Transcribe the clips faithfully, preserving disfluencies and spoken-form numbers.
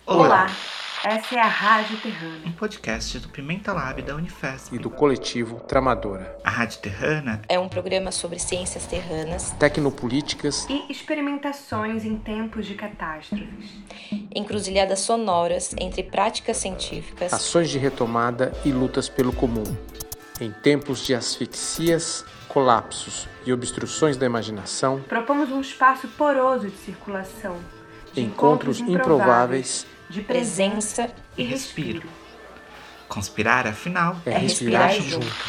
Olá, essa é a Rádio Terrana, um podcast do Pimenta Lab da Unifesp e do coletivo Tramadora. A Rádio Terrana é um programa sobre ciências terranas, tecnopolíticas e experimentações em tempos de catástrofes, encruzilhadas sonoras entre práticas científicas, ações de retomada e lutas pelo comum. Em tempos de asfixias, colapsos e obstruções da imaginação, propomos um espaço poroso de circulação, de encontros improváveis, de presença e respiro. Conspirar, afinal, é, é respirar, respirar junto. junto.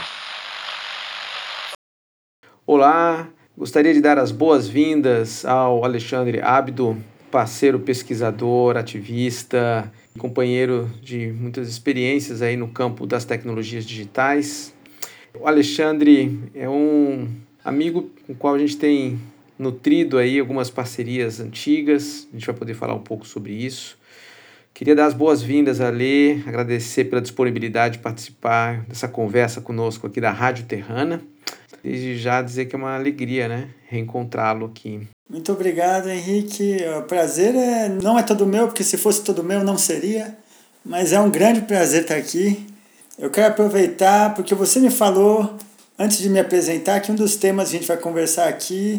Olá, gostaria de dar as boas-vindas ao Alexandre Abdo, parceiro pesquisador, ativista, companheiro de muitas experiências aí no campo das tecnologias digitais. O Alexandre é um amigo com o qual a gente tem nutrido aí algumas parcerias antigas, a gente vai poder falar um pouco sobre isso. Queria dar as boas-vindas a Lê, agradecer pela disponibilidade de participar dessa conversa conosco aqui da Rádio Terrana. Desde já dizer que é uma alegria, né, reencontrá-lo aqui. Muito obrigado, Henrique. O prazer é, não é todo meu, porque se fosse todo meu não seria, mas é um grande prazer estar aqui. Eu quero aproveitar, porque você me falou, antes de me apresentar, que um dos temas que a gente vai conversar aqui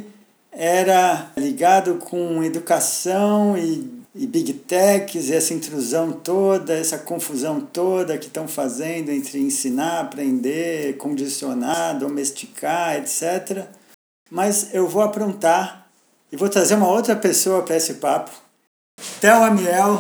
era ligado com educação e, e Big Techs, essa intrusão toda, essa confusão toda que estão fazendo entre ensinar, aprender, condicionar, domesticar, etcétera. Mas eu vou aprontar e vou trazer uma outra pessoa para esse papo. Theo Amiel,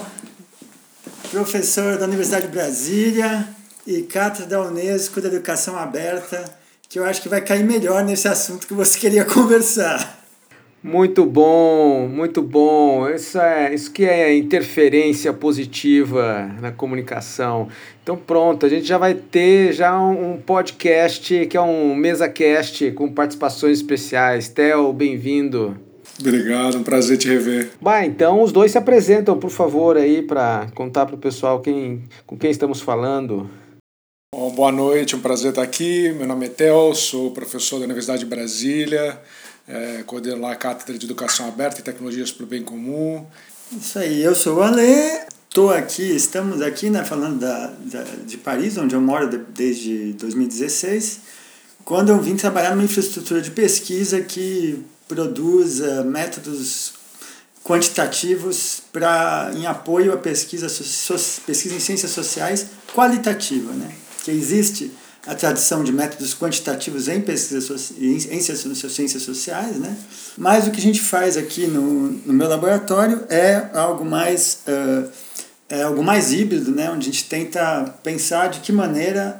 professor da Universidade de Brasília e cátedra da Unesco da Educação Aberta, que eu acho que vai cair melhor nesse assunto que você queria conversar. Muito bom, muito bom. Isso, é, isso que é interferência positiva na comunicação. Então pronto, a gente já vai ter já um, um podcast que é um MesaCast com participações especiais. Theo, bem-vindo. Obrigado, um prazer te rever. Bah, então os dois se apresentam, por favor, aí para contar para o pessoal quem, com quem estamos falando. Bom, boa noite, um prazer estar aqui. Meu nome é Theo, sou professor da Universidade de Brasília, é, coordeno lá a Cátedra de Educação Aberta e Tecnologias para o Bem Comum. Isso aí, eu sou o Alê, estou aqui, estamos aqui, né, falando da, da, de Paris, onde eu moro de, desde dois mil e dezesseis, quando eu vim trabalhar numa infraestrutura de pesquisa que produz uh, métodos quantitativos pra, em apoio à pesquisa, so, pesquisa em ciências sociais qualitativa, né? Que existe a tradição de métodos quantitativos em pesquisa em, em ciências sociais, né? Mas o que a gente faz aqui no, no meu laboratório é algo mais uh, é algo mais híbrido, né? Onde a gente tenta pensar de que maneira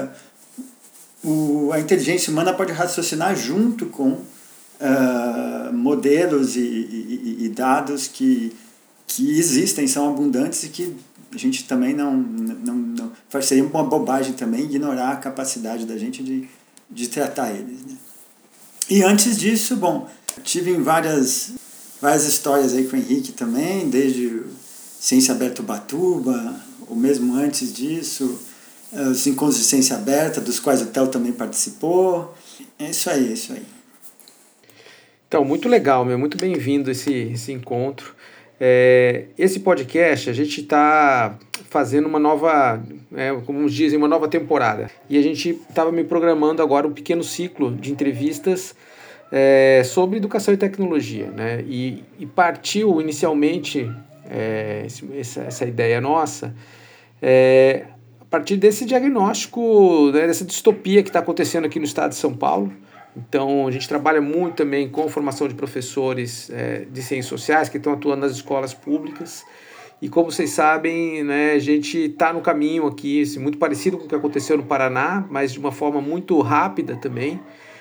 uh, o, a inteligência humana pode raciocinar junto com Uh, modelos e, e, e dados que, que existem, são abundantes e que a gente também não, não, não seria uma bobagem também ignorar a capacidade da gente de, de tratar eles, né? E antes disso, bom, tive em várias, várias histórias aí com o Henrique também, desde Ciência Aberta Ubatuba, ou mesmo antes disso, os encontros de ciência aberta, dos quais o Theo também participou. É isso aí, é isso aí. Então, muito legal, meu, muito bem-vindo esse, esse encontro. É, esse podcast, a gente está fazendo uma nova, é, como dizem, uma nova temporada. E a gente estava me programando agora um pequeno ciclo de entrevistas é, sobre educação e tecnologia, né? E, e partiu inicialmente é, esse, essa, essa ideia nossa é, a partir desse diagnóstico, né, dessa distopia que está acontecendo aqui no estado de São Paulo. Então, a gente trabalha muito também com formação de professores é, de ciências sociais que estão atuando nas escolas públicas. E como vocês sabem, né, a gente está no caminho aqui, assim, muito parecido com o que aconteceu no Paraná, mas de uma forma muito rápida também.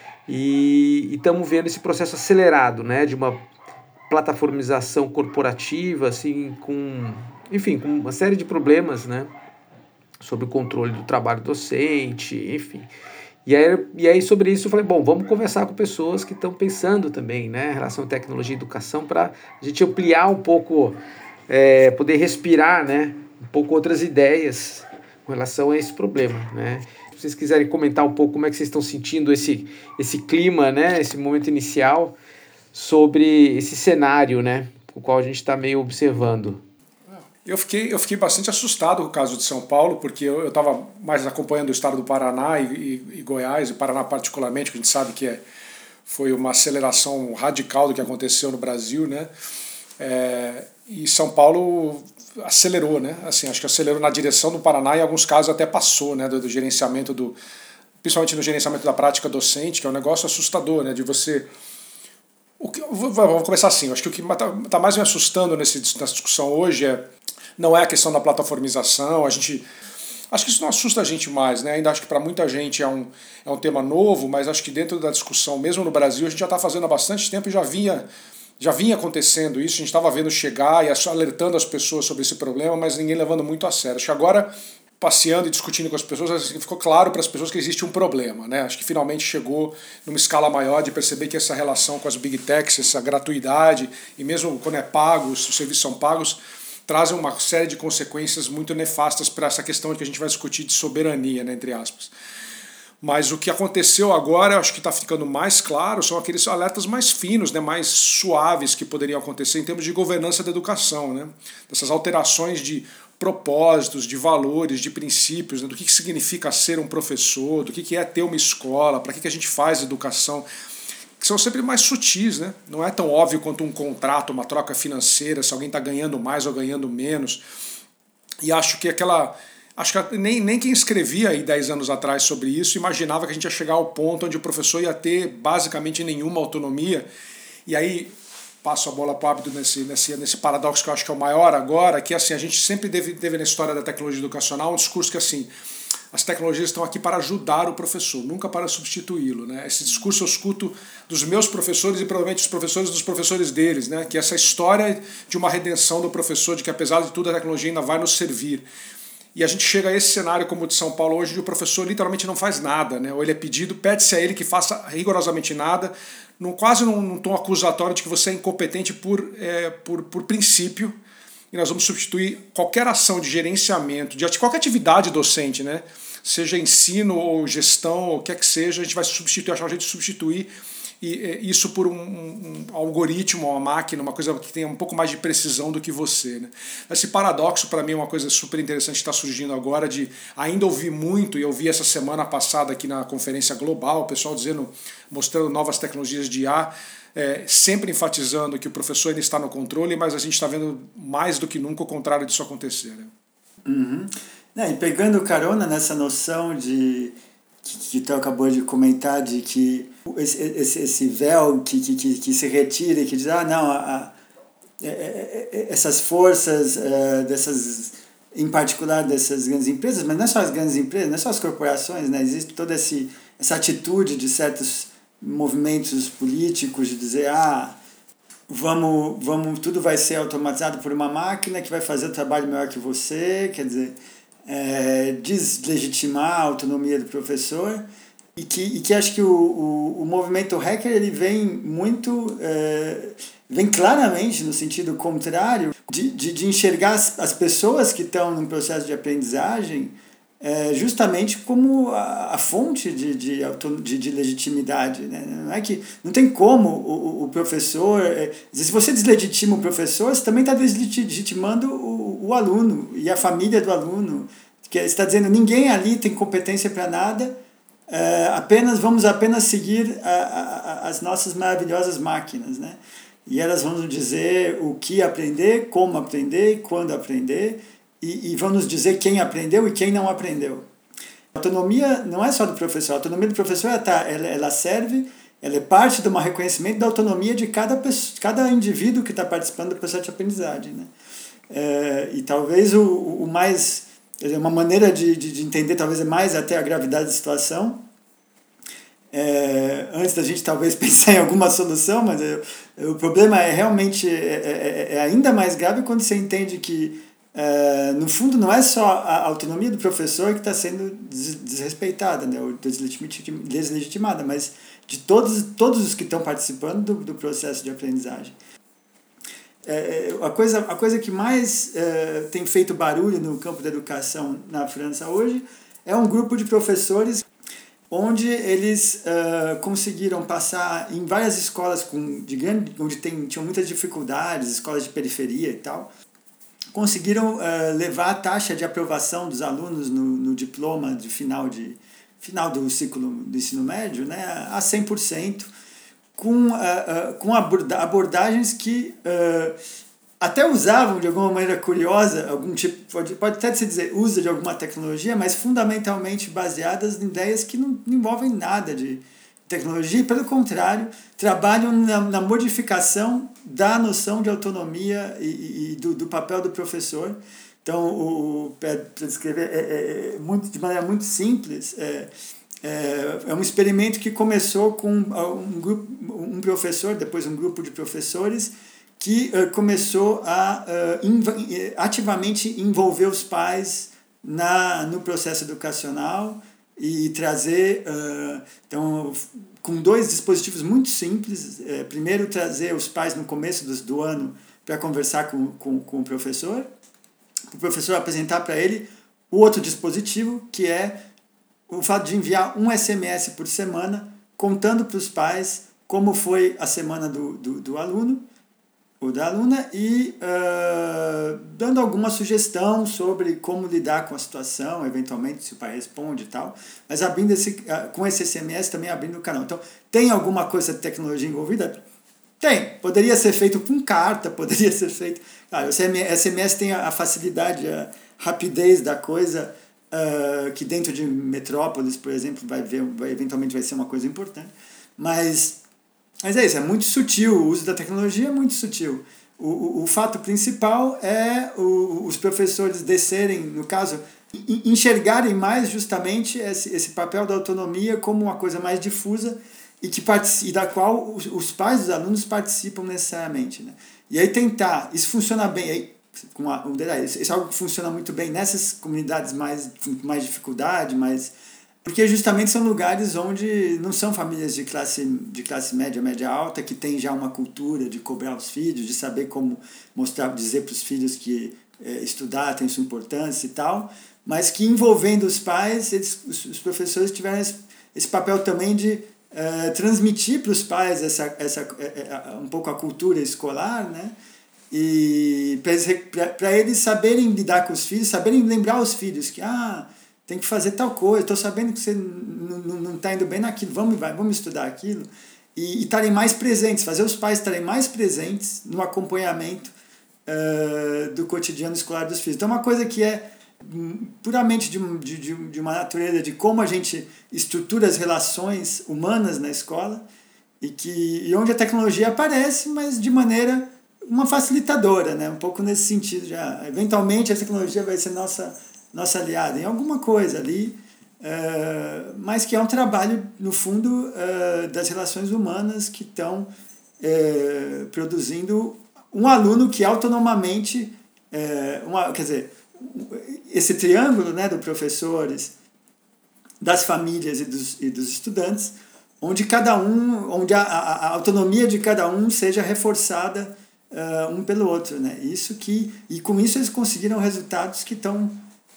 E estamos vendo esse processo acelerado, né, de uma plataformização corporativa, assim, com, enfim, com uma série de problemas, né, sobre o controle do trabalho docente, enfim. E aí, e aí, sobre isso, eu falei, bom, vamos conversar com pessoas que estão pensando também, né, em relação à tecnologia e educação, para a gente ampliar um pouco, é, poder respirar, né, um pouco outras ideias com relação a esse problema, né. Se vocês quiserem comentar um pouco como é que vocês estão sentindo esse, esse clima, né, esse momento inicial, sobre esse cenário, né, o qual a gente está meio observando. Eu fiquei, eu fiquei bastante assustado com o caso de São Paulo, porque eu estava mais acompanhando o estado do Paraná e, e, e Goiás, e Paraná particularmente, que a gente sabe que é, foi uma aceleração radical do que aconteceu no Brasil, né? É, e São Paulo acelerou, né? Assim, acho que acelerou na direção do Paraná e em alguns casos até passou, né? Do, do gerenciamento, do, principalmente no gerenciamento da prática docente, que é um negócio assustador, né? De você... O que, vamos começar assim, acho que o que está tá mais me assustando nesse, nessa discussão hoje é, não é a questão da plataformização, a gente, acho que isso não assusta a gente mais, né? Ainda acho que para muita gente é um, é um tema novo, mas acho que dentro da discussão, mesmo no Brasil, a gente já está fazendo há bastante tempo e já vinha, já vinha acontecendo isso, a gente estava vendo chegar e alertando as pessoas sobre esse problema, mas ninguém levando muito a sério. Acho que agora, passeando e discutindo com as pessoas, assim, ficou claro para as pessoas que existe um problema, né? Acho que finalmente chegou numa escala maior de perceber que essa relação com as big techs, essa gratuidade, e mesmo quando é pago, os serviços são pagos, trazem uma série de consequências muito nefastas para essa questão que a gente vai discutir de soberania, né, entre aspas. Mas o que aconteceu agora, acho que está ficando mais claro, são aqueles alertas mais finos, né, mais suaves que poderiam acontecer em termos de governança da educação, né? Dessas alterações de propósitos, de valores, de princípios, né, do que, que significa ser um professor, do que, que é ter uma escola, para que, que a gente faz educação, que são sempre mais sutis, né? Não é tão óbvio quanto um contrato, uma troca financeira, se alguém está ganhando mais ou ganhando menos. E acho que aquela... Acho que nem, nem quem escrevia aí dez anos atrás sobre isso imaginava que a gente ia chegar ao ponto onde o professor ia ter basicamente nenhuma autonomia. E aí passo a bola para o Abdo nesse, nesse, nesse paradoxo que eu acho que é o maior agora, que assim, a gente sempre teve, teve na história da tecnologia educacional um discurso que assim, as tecnologias estão aqui para ajudar o professor, nunca para substituí-lo, né? Esse discurso eu escuto dos meus professores e provavelmente dos professores dos professores deles, né? Que essa história de uma redenção do professor, de que apesar de tudo a tecnologia ainda vai nos servir. E a gente chega a esse cenário como o de São Paulo hoje, onde o professor literalmente não faz nada, né? Ou ele é pedido, pede-se a ele que faça rigorosamente nada, num, quase num, num tom acusatório de que você é incompetente por, é, por, por princípio, e nós vamos substituir qualquer ação de gerenciamento, de qualquer atividade docente, né? Seja ensino ou gestão, ou o que quer que seja, a gente vai substituir, achar um jeito de substituir e isso por um, um algoritmo, uma máquina, uma coisa que tenha um pouco mais de precisão do que você, né? Esse paradoxo, para mim, é uma coisa super interessante que está surgindo agora, de ainda ouvir muito, e eu vi essa semana passada aqui na conferência global, o pessoal dizendo, mostrando novas tecnologias de I A, é, sempre enfatizando que o professor ainda está no controle, mas a gente está vendo mais do que nunca o contrário disso acontecer, né? Uhum. É, e pegando carona nessa noção de... que tu acabou de comentar, de que esse, esse, esse véu que, que, que se retira e que diz, ah, não, a, a, essas forças, uh, dessas, em particular dessas grandes empresas, mas não é só as grandes empresas, não é só as corporações, né? Existe toda esse, essa atitude de certos movimentos políticos de dizer, ah, vamos, vamos, tudo vai ser automatizado por uma máquina que vai fazer o trabalho melhor que você, quer dizer... É, deslegitimar a autonomia do professor e que, e que acho que o, o, o movimento hacker ele vem muito é, vem claramente no sentido contrário de, de, de enxergar as, as pessoas que estão no processo de aprendizagem é, justamente como a, a fonte de, de, de, de legitimidade, né? Não é que não tem como o, o professor é, se você deslegitima o professor, você também está deslegitimando o, o aluno e a família do aluno, que está dizendo ninguém ali tem competência para nada, é, apenas vamos apenas seguir a, a, as nossas maravilhosas máquinas, né? E elas vão nos dizer o que aprender, como aprender, quando aprender, e, e vão nos dizer quem aprendeu e quem não aprendeu. A autonomia não é só do professor, a autonomia do professor ela, ela, ela serve, ela é parte de um reconhecimento da autonomia de cada, pessoa, cada indivíduo que está participando do processo de aprendizagem, né? É, e talvez o, o mais, uma maneira de, de, de entender talvez é mais até a gravidade da situação, é, antes da gente talvez pensar em alguma solução, mas é, o problema é realmente é, é, é ainda mais grave quando você entende que é, no fundo não é só a autonomia do professor que está sendo desrespeitada, né, ou deslegitimada, mas de todos, todos os que estão participando do, do processo de aprendizagem. É, a, coisa, a coisa que mais é, tem feito barulho no campo da educação na França hoje é um grupo de professores onde eles uh, conseguiram passar em várias escolas com, de grande, onde tem, tinham muitas dificuldades, escolas de periferia e tal, conseguiram uh, levar a taxa de aprovação dos alunos no, no diploma de final, de final do ciclo do ensino médio, né, a cem por cento, com, uh, uh, com abordagens que uh, até usavam de alguma maneira curiosa, algum tipo, pode, pode até se dizer, usa de alguma tecnologia, mas fundamentalmente baseadas em ideias que não, não envolvem nada de tecnologia, e pelo contrário, trabalham na, na modificação da noção de autonomia e, e do, do papel do professor. Então, o, para descrever é, é, muito, de maneira muito simples, é, é, é um experimento que começou com um, grupo, um professor, depois um grupo de professores, que uh, começou a uh, inv- ativamente envolver os pais na, no processo educacional e trazer, uh, então, com dois dispositivos muito simples. Uh, primeiro, trazer os pais no começo do, do ano para conversar com, com, com o professor, o professor apresentar para ele o outro dispositivo, que é o fato de enviar um S M S por semana, contando para os pais como foi a semana do, do, do aluno, ou da aluna, e uh, dando alguma sugestão sobre como lidar com a situação, eventualmente se o pai responde e tal, mas abrindo esse, uh, com esse S M S também abrindo o canal. Então, tem alguma coisa de tecnologia envolvida? Tem. Poderia ser feito com carta, poderia ser feito... Ah, o S M S tem a facilidade, a rapidez da coisa, uh, que dentro de metrópoles, por exemplo, vai ver, vai, eventualmente vai ser uma coisa importante, mas... Mas é isso, é muito sutil, o uso da tecnologia é muito sutil. O, o, o fato principal é o, os professores descerem, no caso, enxergarem mais justamente esse, esse papel da autonomia como uma coisa mais difusa e, que e da qual os, os pais dos alunos participam necessariamente. Né? E aí tentar, isso funciona bem, aí, com a, isso é algo que funciona muito bem nessas comunidades mais, com mais dificuldade, mais... Porque justamente são lugares onde não são famílias de classe, de classe média, média alta, que tem já uma cultura de cobrar os filhos, de saber como mostrar, dizer para os filhos que é, estudar tem sua importância e tal, mas que envolvendo os pais, eles, os, os professores tiveram esse, esse papel também de é, transmitir para os pais essa, essa, é, é, um pouco a cultura escolar, né? E para eles saberem lidar com os filhos, saberem lembrar os filhos que... ah, tem que fazer tal coisa, estou sabendo que você não está indo bem naquilo, vamos, vai, vamos estudar aquilo, e estarem mais presentes, fazer os pais estarem mais presentes no acompanhamento uh, do cotidiano escolar dos filhos. Então, uma coisa que é puramente de, de, de uma natureza de como a gente estrutura as relações humanas na escola, e, que, e onde a tecnologia aparece, mas de maneira uma facilitadora, né? Um pouco nesse sentido. Já, eventualmente, a tecnologia vai ser nossa... nossa aliada em alguma coisa ali, uh, mas que é um trabalho, no fundo, uh, das relações humanas que estão uh, produzindo um aluno que autonomamente, uh, uma, quer dizer, esse triângulo, né, dos professores, das famílias e dos, e dos estudantes, onde cada um, onde a, a, a autonomia de cada um seja reforçada uh, um pelo outro, né? Isso que, e com isso eles conseguiram resultados que estão...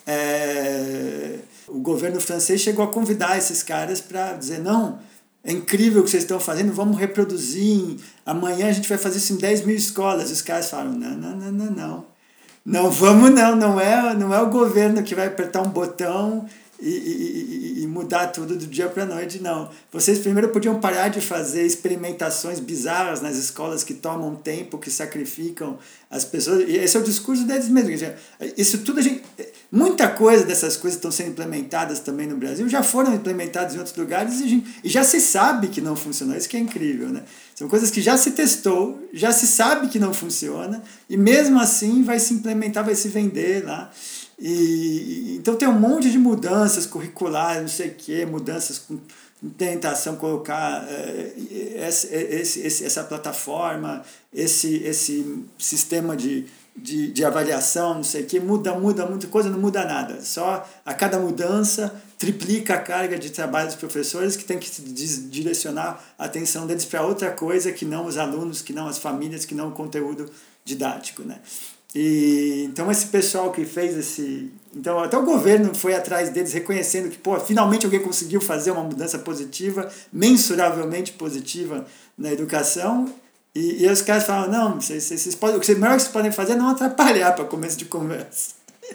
É, o governo francês chegou a convidar esses caras para dizer, não, é incrível o que vocês estão fazendo, vamos reproduzir, amanhã a gente vai fazer isso em dez mil escolas. E os caras falam, não, não, não, não, não, não vamos não, não é, não é o governo que vai apertar um botão e, e, e mudar tudo do dia para a noite, não. Vocês primeiro podiam parar de fazer experimentações bizarras nas escolas que tomam tempo, que sacrificam as pessoas, e esse é o discurso deles mesmos. Isso tudo a gente... Muita coisa dessas coisas que estão sendo implementadas também no Brasil já foram implementadas em outros lugares e, a gente, e já se sabe que não funcionou. Isso que é incrível, né? São coisas que já se testou, já se sabe que não funciona, e mesmo assim vai se implementar, vai se vender lá. E, então tem um monte de mudanças curriculares, não sei o quê, mudanças com tentação de colocar é, esse, esse, essa plataforma, esse, esse sistema de, de, de avaliação, não sei o quê, muda, muda muita coisa, não muda nada. Só a cada mudança triplica a carga de trabalho dos professores, que tem que direcionar a atenção deles para outra coisa que não os alunos, que não as famílias, que não o conteúdo didático, né? E, então esse pessoal que fez esse... Então até o governo foi atrás deles, reconhecendo que pô, finalmente alguém conseguiu fazer uma mudança positiva, mensuravelmente positiva na educação, E, e os caras falam, não, vocês, vocês podem, o que melhor que vocês podem fazer é não atrapalhar para começo de conversa.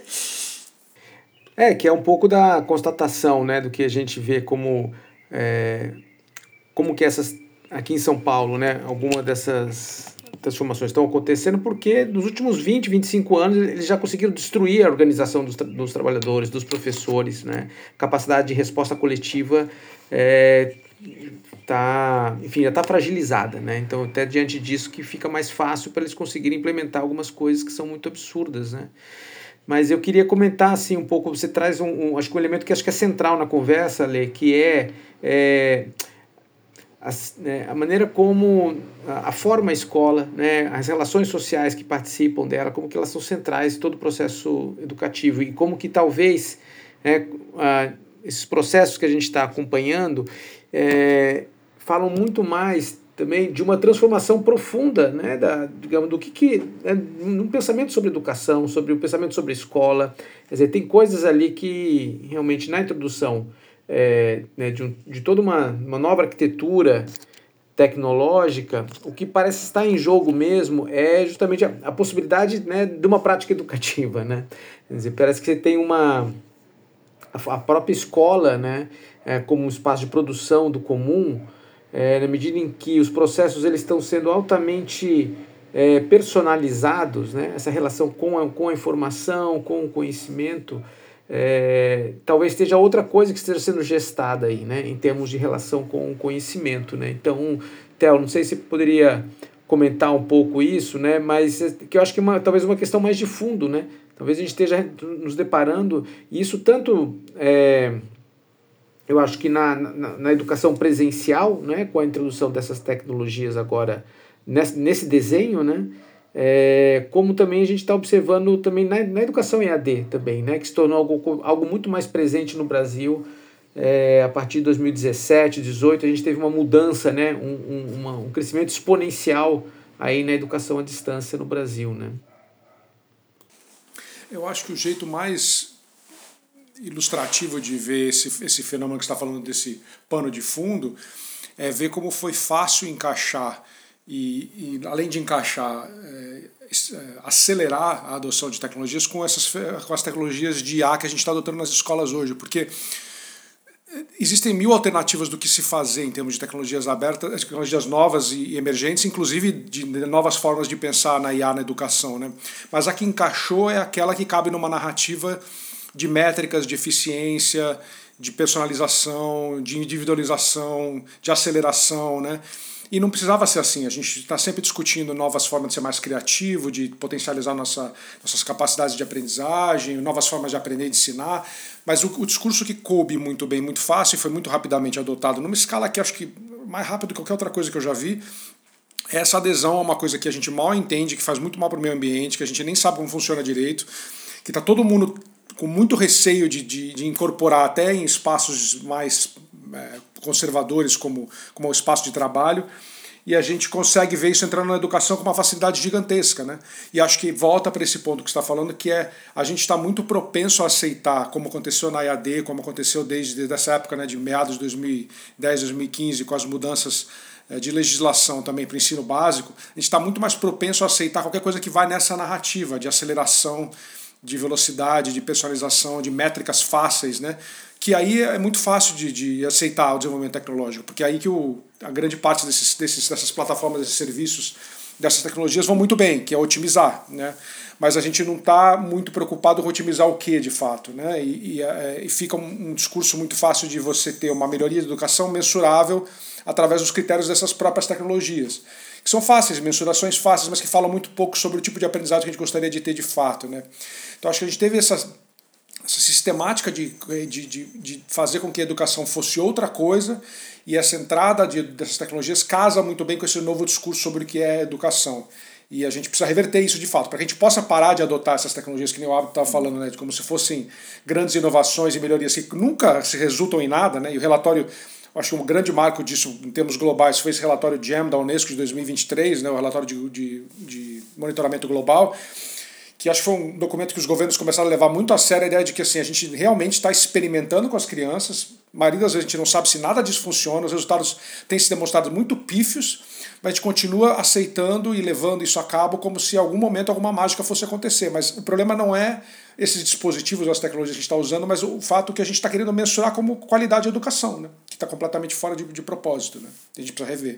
É, que é um pouco da constatação, né, do que a gente vê como, é, como que essas, aqui em São Paulo, né, alguma dessas transformações estão acontecendo porque nos últimos vinte, vinte e cinco anos eles já conseguiram destruir a organização dos, tra dos trabalhadores, dos professores, né, capacidade de resposta coletiva é, tá, enfim, já está fragilizada, né, então até diante disso que fica mais fácil para eles conseguirem implementar algumas coisas que são muito absurdas, né. Mas eu queria comentar assim um pouco, você traz um, um, acho que um elemento que acho que é central na conversa, Lê, que é, é a, né, a maneira como a, a forma a escola, né, as relações sociais que participam dela, como que elas são centrais em todo o processo educativo e como que talvez, né, a, esses processos que a gente está acompanhando é, falam muito mais também de uma transformação profunda, né, da, digamos, do que, que é, um pensamento sobre educação, sobre o um pensamento sobre escola. Quer dizer, tem coisas ali que realmente na introdução é, né, de, um, de toda uma, uma nova arquitetura tecnológica, o que parece estar em jogo mesmo é justamente a, a possibilidade, né, de uma prática educativa, né? Quer dizer, parece que você tem uma a, a própria escola, né, é, como um espaço de produção do comum. É, na medida em que os processos eles estão sendo altamente é, personalizados, né? Essa relação com a, com a informação, com o conhecimento, é, talvez esteja outra coisa que esteja sendo gestada aí, né? Em termos de relação com o conhecimento, né? Então, Theo, não sei se você poderia comentar um pouco isso, né? Mas que eu acho que é uma, talvez uma questão mais de fundo, né? Talvez a gente esteja nos deparando, e isso tanto... É, eu acho que na, na, na educação presencial, né, com a introdução dessas tecnologias agora nesse, nesse desenho, né, é, como também a gente está observando também na, na educação E A D também, né, que se tornou algo, algo muito mais presente no Brasil. É, a partir de dois mil e dezessete, dezoito, a gente teve uma mudança, né, um, um, uma, um crescimento exponencial aí na educação à distância no Brasil, né. Eu acho que o jeito mais ilustrativo de ver esse, esse fenômeno que você está falando, desse pano de fundo, é ver como foi fácil encaixar e, e além de encaixar, é, acelerar a adoção de tecnologias com, essas, com as tecnologias de I A que a gente está adotando nas escolas hoje, porque existem mil alternativas do que se fazer em termos de tecnologias abertas, tecnologias novas e emergentes, inclusive de novas formas de pensar na I A na educação, né? Mas a que encaixou é aquela que cabe numa narrativa de métricas de eficiência, de personalização, de individualização, de aceleração, né? E não precisava ser assim. A gente está sempre discutindo novas formas de ser mais criativo, de potencializar nossa, nossas capacidades de aprendizagem, novas formas de aprender e de ensinar. Mas o, o discurso que coube muito bem, muito fácil e foi muito rapidamente adotado, numa escala que acho que mais rápido do que qualquer outra coisa que eu já vi, é essa adesão a uma coisa que a gente mal entende, que faz muito mal para o meio ambiente, que a gente nem sabe como funciona direito, que está todo mundo com muito receio de, de, de incorporar até em espaços mais é, conservadores, como, como o espaço de trabalho, e a gente consegue ver isso entrando na educação com uma facilidade gigantesca, né? E acho que volta para esse ponto que você está falando, que é a gente está muito propenso a aceitar, como aconteceu na E A D, como aconteceu desde essa época, né, de meados de dois mil e dez, dois mil e quinze, com as mudanças de legislação também para o ensino básico, a gente está muito mais propenso a aceitar qualquer coisa que vai nessa narrativa de aceleração, de velocidade, de personalização, de métricas fáceis, né? Que aí é muito fácil de, de aceitar o desenvolvimento tecnológico, porque é aí que o, a grande parte desses, desses, dessas plataformas, desses serviços, dessas tecnologias vão muito bem, que é otimizar, né? Mas a gente não está muito preocupado com otimizar o que de fato, né? E, e, é, e fica um, um discurso muito fácil de você ter uma melhoria de educação mensurável através dos critérios dessas próprias tecnologias, que são fáceis, mensurações fáceis, mas que falam muito pouco sobre o tipo de aprendizado que a gente gostaria de ter de fato, né? Então acho que a gente teve essa, essa sistemática de, de, de, de fazer com que a educação fosse outra coisa, e essa entrada de, dessas tecnologias casa muito bem com esse novo discurso sobre o que é educação. E a gente precisa reverter isso de fato, para que a gente possa parar de adotar essas tecnologias que nem o Abdo estava falando, né, como se fossem grandes inovações e melhorias que nunca se resultam em nada, né? E o relatório, acho que um grande marco disso em termos globais foi esse relatório G E M da Unesco de dois mil e vinte e três, né, o relatório de, de, de monitoramento global, que acho que foi um documento que os governos começaram a levar muito a sério a ideia de que assim, a gente realmente está experimentando com as crianças, a maioria das vezes a gente não sabe se nada disso funciona, os resultados têm se demonstrado muito pífios, mas a gente continua aceitando e levando isso a cabo como se em algum momento alguma mágica fosse acontecer. Mas o problema não é esses dispositivos, as tecnologias que a gente está usando, mas o fato que a gente está querendo mensurar como qualidade de educação, né? Que está completamente fora de, de propósito. Né? A gente precisa rever.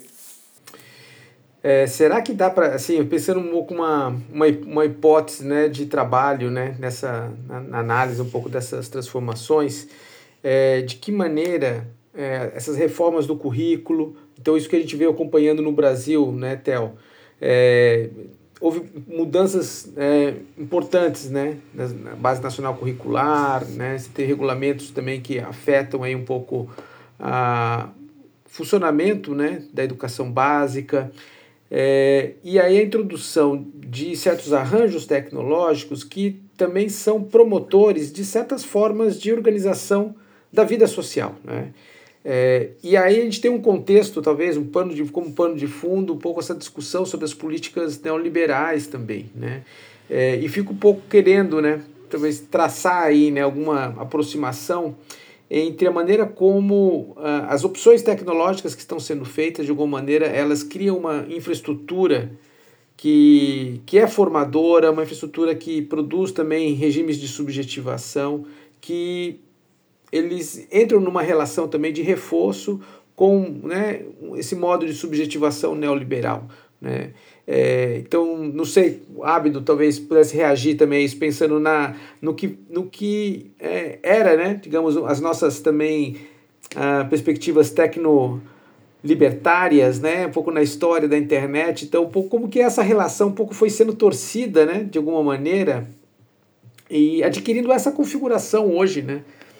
É, será que dá para, assim, pensando um pouco uma, uma, uma hipótese, né, de trabalho, né, nessa na, na análise um pouco dessas transformações, é, de que maneira é, essas reformas do currículo, então isso que a gente veio acompanhando no Brasil, né, Theo, é, houve mudanças é, importantes, né, na, na base nacional curricular, né, você tem regulamentos também que afetam aí um pouco a funcionamento, né, da educação básica. É, e aí a introdução de certos arranjos tecnológicos que também são promotores de certas formas de organização da vida social, né? É, e aí a gente tem um contexto, talvez, um pano de, como pano de fundo, um pouco essa discussão sobre as políticas neoliberais também, né? É, e fico um pouco querendo, né, talvez traçar aí, né, alguma aproximação entre a maneira como uh, as opções tecnológicas que estão sendo feitas, de alguma maneira, elas criam uma infraestrutura que, que é formadora, uma infraestrutura que produz também regimes de subjetivação, que eles entram numa relação também de reforço com, né, esse modo de subjetivação neoliberal, né? É, então, não sei, o Ábido talvez pudesse reagir também a isso, pensando na, no que, no que é, era, né, digamos, as nossas também ah, perspectivas tecno-libertárias, né, um pouco na história da internet, então um pouco como que essa relação um pouco foi sendo torcida, né, de alguma maneira, e adquirindo essa configuração hoje, né.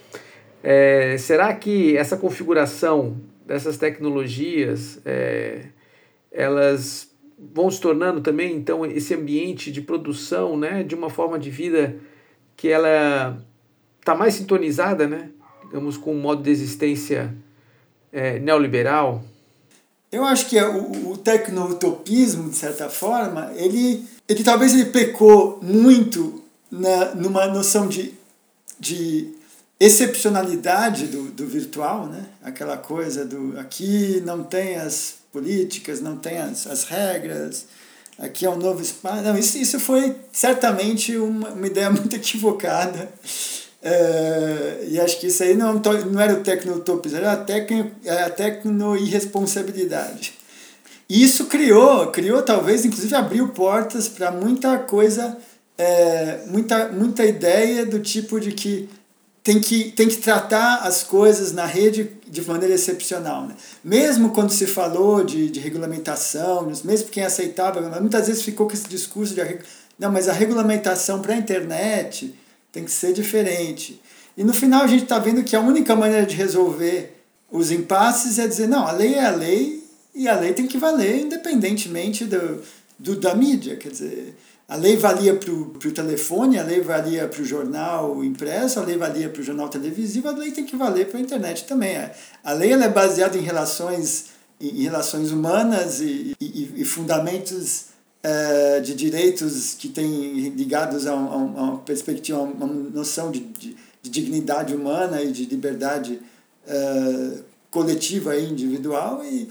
É, será que essa configuração dessas tecnologias, é, elas vão se tornando também, então, esse ambiente de produção, né, de uma forma de vida que ela está mais sintonizada, né, digamos, com o modo de existência é, neoliberal? Eu acho que o, o tecno-utopismo, de certa forma, ele, ele talvez ele pecou muito na, numa noção de, de excepcionalidade do, do virtual, né? Aquela coisa do aqui não tem as políticas, não tem as, as regras, aqui é um novo espaço. Não, isso, isso foi certamente uma, uma ideia muito equivocada. É, e acho que isso aí não, não era o tecno-utopismo, era a tecno, a tecno-irresponsabilidade. E isso criou, criou talvez, inclusive abriu portas para muita coisa, é, muita, muita ideia do tipo de que tem que, tem que tratar as coisas na rede de maneira excepcional, né? Mesmo quando se falou de, de regulamentação, mesmo quem aceitava, muitas vezes ficou com esse discurso de não, mas a regulamentação para a internet tem que ser diferente. E no final a gente está vendo que a única maneira de resolver os impasses é dizer, não, a lei é a lei e a lei tem que valer independentemente do, do, da mídia, quer dizer... A lei valia para o telefone, a lei valia para o jornal impresso, a lei valia para o jornal televisivo, a lei tem que valer para a internet também. A lei ela é baseada em relações, em relações humanas e, e, e fundamentos é, de direitos que têm ligados a, um, a uma perspectiva, a uma noção de, de, de dignidade humana e de liberdade é, coletiva e individual. E,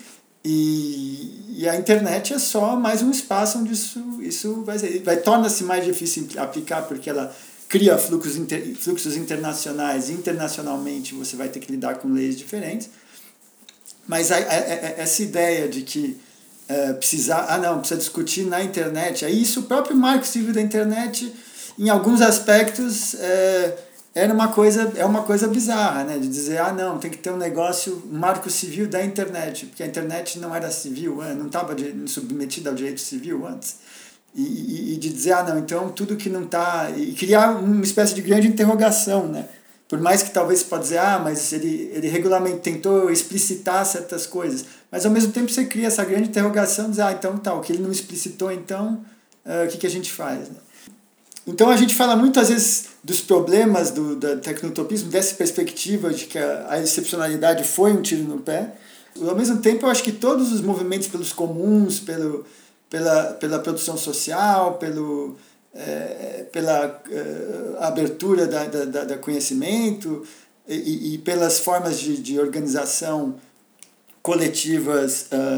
E, e a internet é só mais um espaço onde isso, isso vai, vai torna-se mais difícil aplicar, porque ela cria fluxos, inter, fluxos internacionais, internacionalmente você vai ter que lidar com leis diferentes. Mas a, a, a, essa ideia de que é, precisar, ah não, precisa discutir na internet, aí isso o próprio marco civil da internet, em alguns aspectos, é, era uma coisa, é uma coisa bizarra, né? De dizer, ah, não, tem que ter um negócio, um marco civil da internet, porque a internet não era civil, não estava submetida ao direito civil antes. E, e, e de dizer, ah, não, então tudo que não está... E criar uma espécie de grande interrogação, né? Por mais que talvez você pode dizer, ah, mas ele, ele regulamente tentou explicitar certas coisas, mas ao mesmo tempo você cria essa grande interrogação, dizer, ah, então tá, o que ele não explicitou, então, uh, o que, que a gente faz, né? Então a gente fala muitas vezes dos problemas do, do tecnotopismo, dessa perspectiva de que a, a excepcionalidade foi um tiro no pé. Ao mesmo tempo, eu acho que todos os movimentos pelos comuns, pelo, pela, pela produção social, pelo, é, pela é, abertura da, da, da conhecimento e, e pelas formas de, de organização coletivas uh,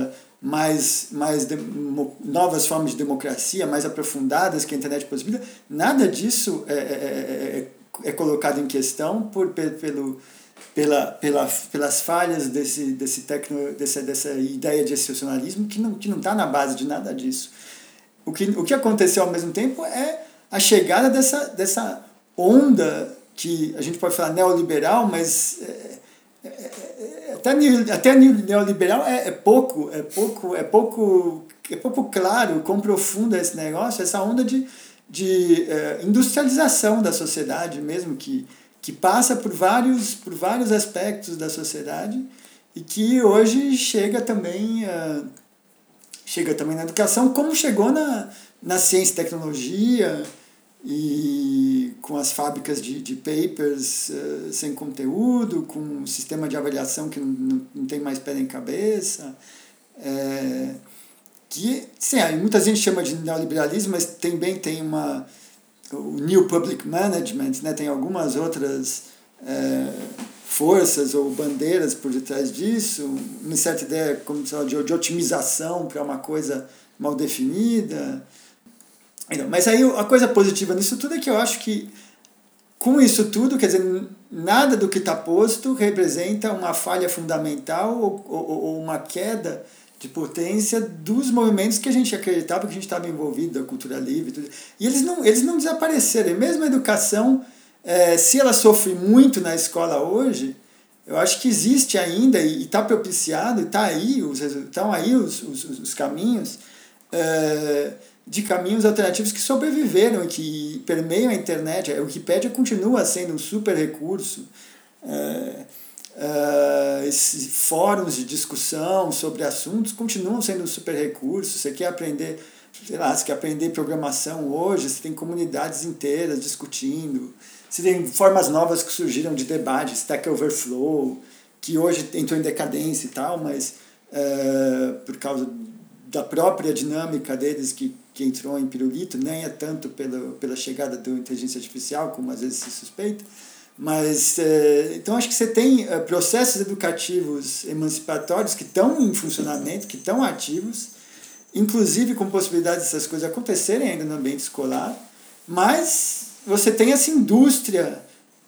mais, mais de, novas formas de democracia, mais aprofundadas que a internet possibilita, nada disso é, é, é, é colocado em questão por, pelo, pela, pela, pelas falhas desse, desse tecno, dessa, dessa ideia de excepcionalismo que não que não está na base de nada disso. O que, o que aconteceu ao mesmo tempo é a chegada dessa, dessa onda que a gente pode falar neoliberal, mas é, é, é, até, até neoliberal é, é pouco, é pouco, é pouco, é pouco claro quão profundo é esse negócio, essa onda de, de é, industrialização da sociedade mesmo, que, que passa por vários, por vários aspectos da sociedade e que hoje chega também, uh, chega também na educação, como chegou na, na ciência e tecnologia, e com as fábricas de, de papers uh, sem conteúdo, com um sistema de avaliação que não, não, não tem mais pé nem cabeça, é, que, sim, muita gente chama de neoliberalismo, mas também tem uma, o New Public Management, né, tem algumas outras é, forças ou bandeiras por detrás disso, uma certa ideia como, sei lá, de, de otimização para uma coisa mal definida. Mas aí a coisa positiva nisso tudo é que eu acho que com isso tudo, quer dizer, nada do que está posto representa uma falha fundamental ou, ou, ou uma queda de potência dos movimentos que a gente acreditava que a gente estava envolvido, da cultura livre. Tudo. E eles não, eles não desapareceram. E mesmo a educação, é, se ela sofre muito na escola hoje, eu acho que existe ainda e está propiciado, e está aí, os, estão aí os, os, os caminhos, é, de caminhos alternativos que sobreviveram e que permeiam a internet. A Wikipédia continua sendo um super recurso. É, é, esses fóruns de discussão sobre assuntos continuam sendo um super recurso. Você quer aprender, sei lá, você quer aprender programação hoje, você tem comunidades inteiras discutindo. Você tem formas novas que surgiram de debate, Stack Overflow, que hoje entrou em decadência e tal, mas é, por causa da própria dinâmica deles que, que entrou em pirulito, nem é tanto pela, pela chegada da inteligência artificial, como às vezes se suspeita, mas é, então acho que você tem é, processos educativos emancipatórios que estão em funcionamento, que estão ativos, inclusive com possibilidade dessas coisas acontecerem ainda no ambiente escolar, mas você tem essa indústria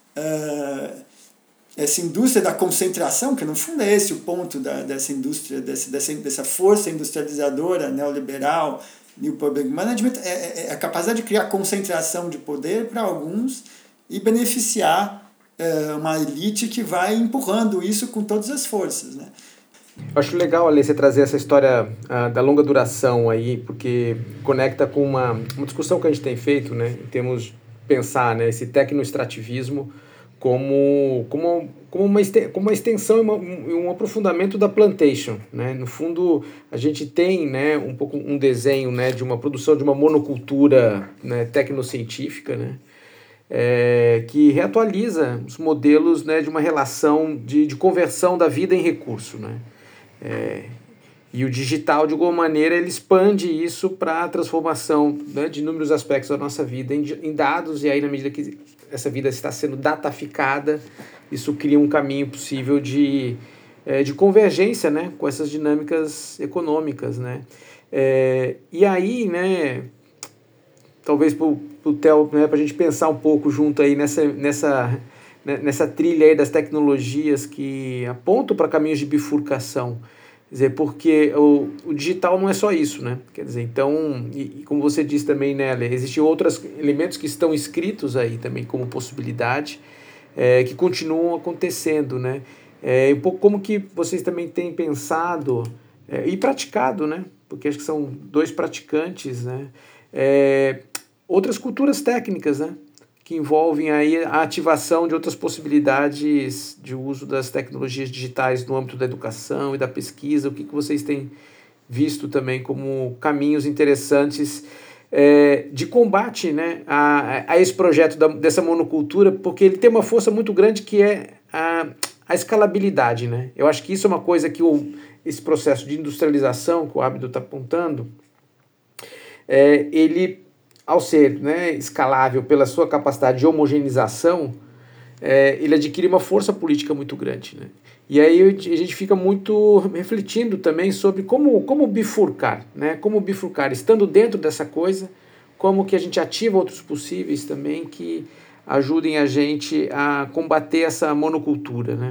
é, essa indústria da concentração, que no fundo é esse o ponto da, dessa indústria, dessa, dessa, dessa força industrializadora, neoliberal, New Public Management, é, é a capacidade de criar concentração de poder para alguns e beneficiar é, uma elite que vai empurrando isso com todas as forças, né? Eu acho legal, Ale, você trazer essa história uh, da longa duração aí, porque conecta com uma, uma discussão que a gente tem feito, né, em termos de pensar, né, esse tecnoextrativismo como, como, como, uma, como uma extensão e uma, um, um aprofundamento da plantation, né? No fundo, a gente tem, né, um pouco um desenho, né, de uma produção de uma monocultura, né, tecnocientífica, né, é, que reatualiza os modelos, né, de uma relação de, de conversão da vida em recurso, né? É, e o digital, de alguma maneira, ele expande isso para a transformação, né, de inúmeros aspectos da nossa vida em, em dados, e aí, na medida que essa vida está sendo dataficada, isso cria um caminho possível de, é, de convergência, né, com essas dinâmicas econômicas, né? É, e aí, né, talvez para o Theo, né, para a gente pensar um pouco junto aí nessa, nessa, nessa trilha aí das tecnologias que apontam para caminhos de bifurcação. Quer dizer, porque o, o digital não é só isso, né? Quer dizer, então, e, e como você disse também, né, Ale, existem outros elementos que estão escritos aí também como possibilidade, é, que continuam acontecendo, né? É, um pouco como que vocês também têm pensado é, e praticado, né? Porque acho que são dois praticantes, né? É, outras culturas técnicas, né, que envolvem aí a ativação de outras possibilidades de uso das tecnologias digitais no âmbito da educação e da pesquisa. O que, que vocês têm visto também como caminhos interessantes é, de combate, né, a, a esse projeto da, dessa monocultura, porque ele tem uma força muito grande que é a, a escalabilidade, né? Eu acho que isso é uma coisa que o, esse processo de industrialização que o Abdo está apontando, é, ele, ao ser, né, escalável pela sua capacidade de homogeneização, é, ele adquire uma força política muito grande, né? E aí a gente fica muito refletindo também sobre como, como bifurcar, né? Como bifurcar, estando dentro dessa coisa, como que a gente ativa outros possíveis também que ajudem a gente a combater essa monocultura, né?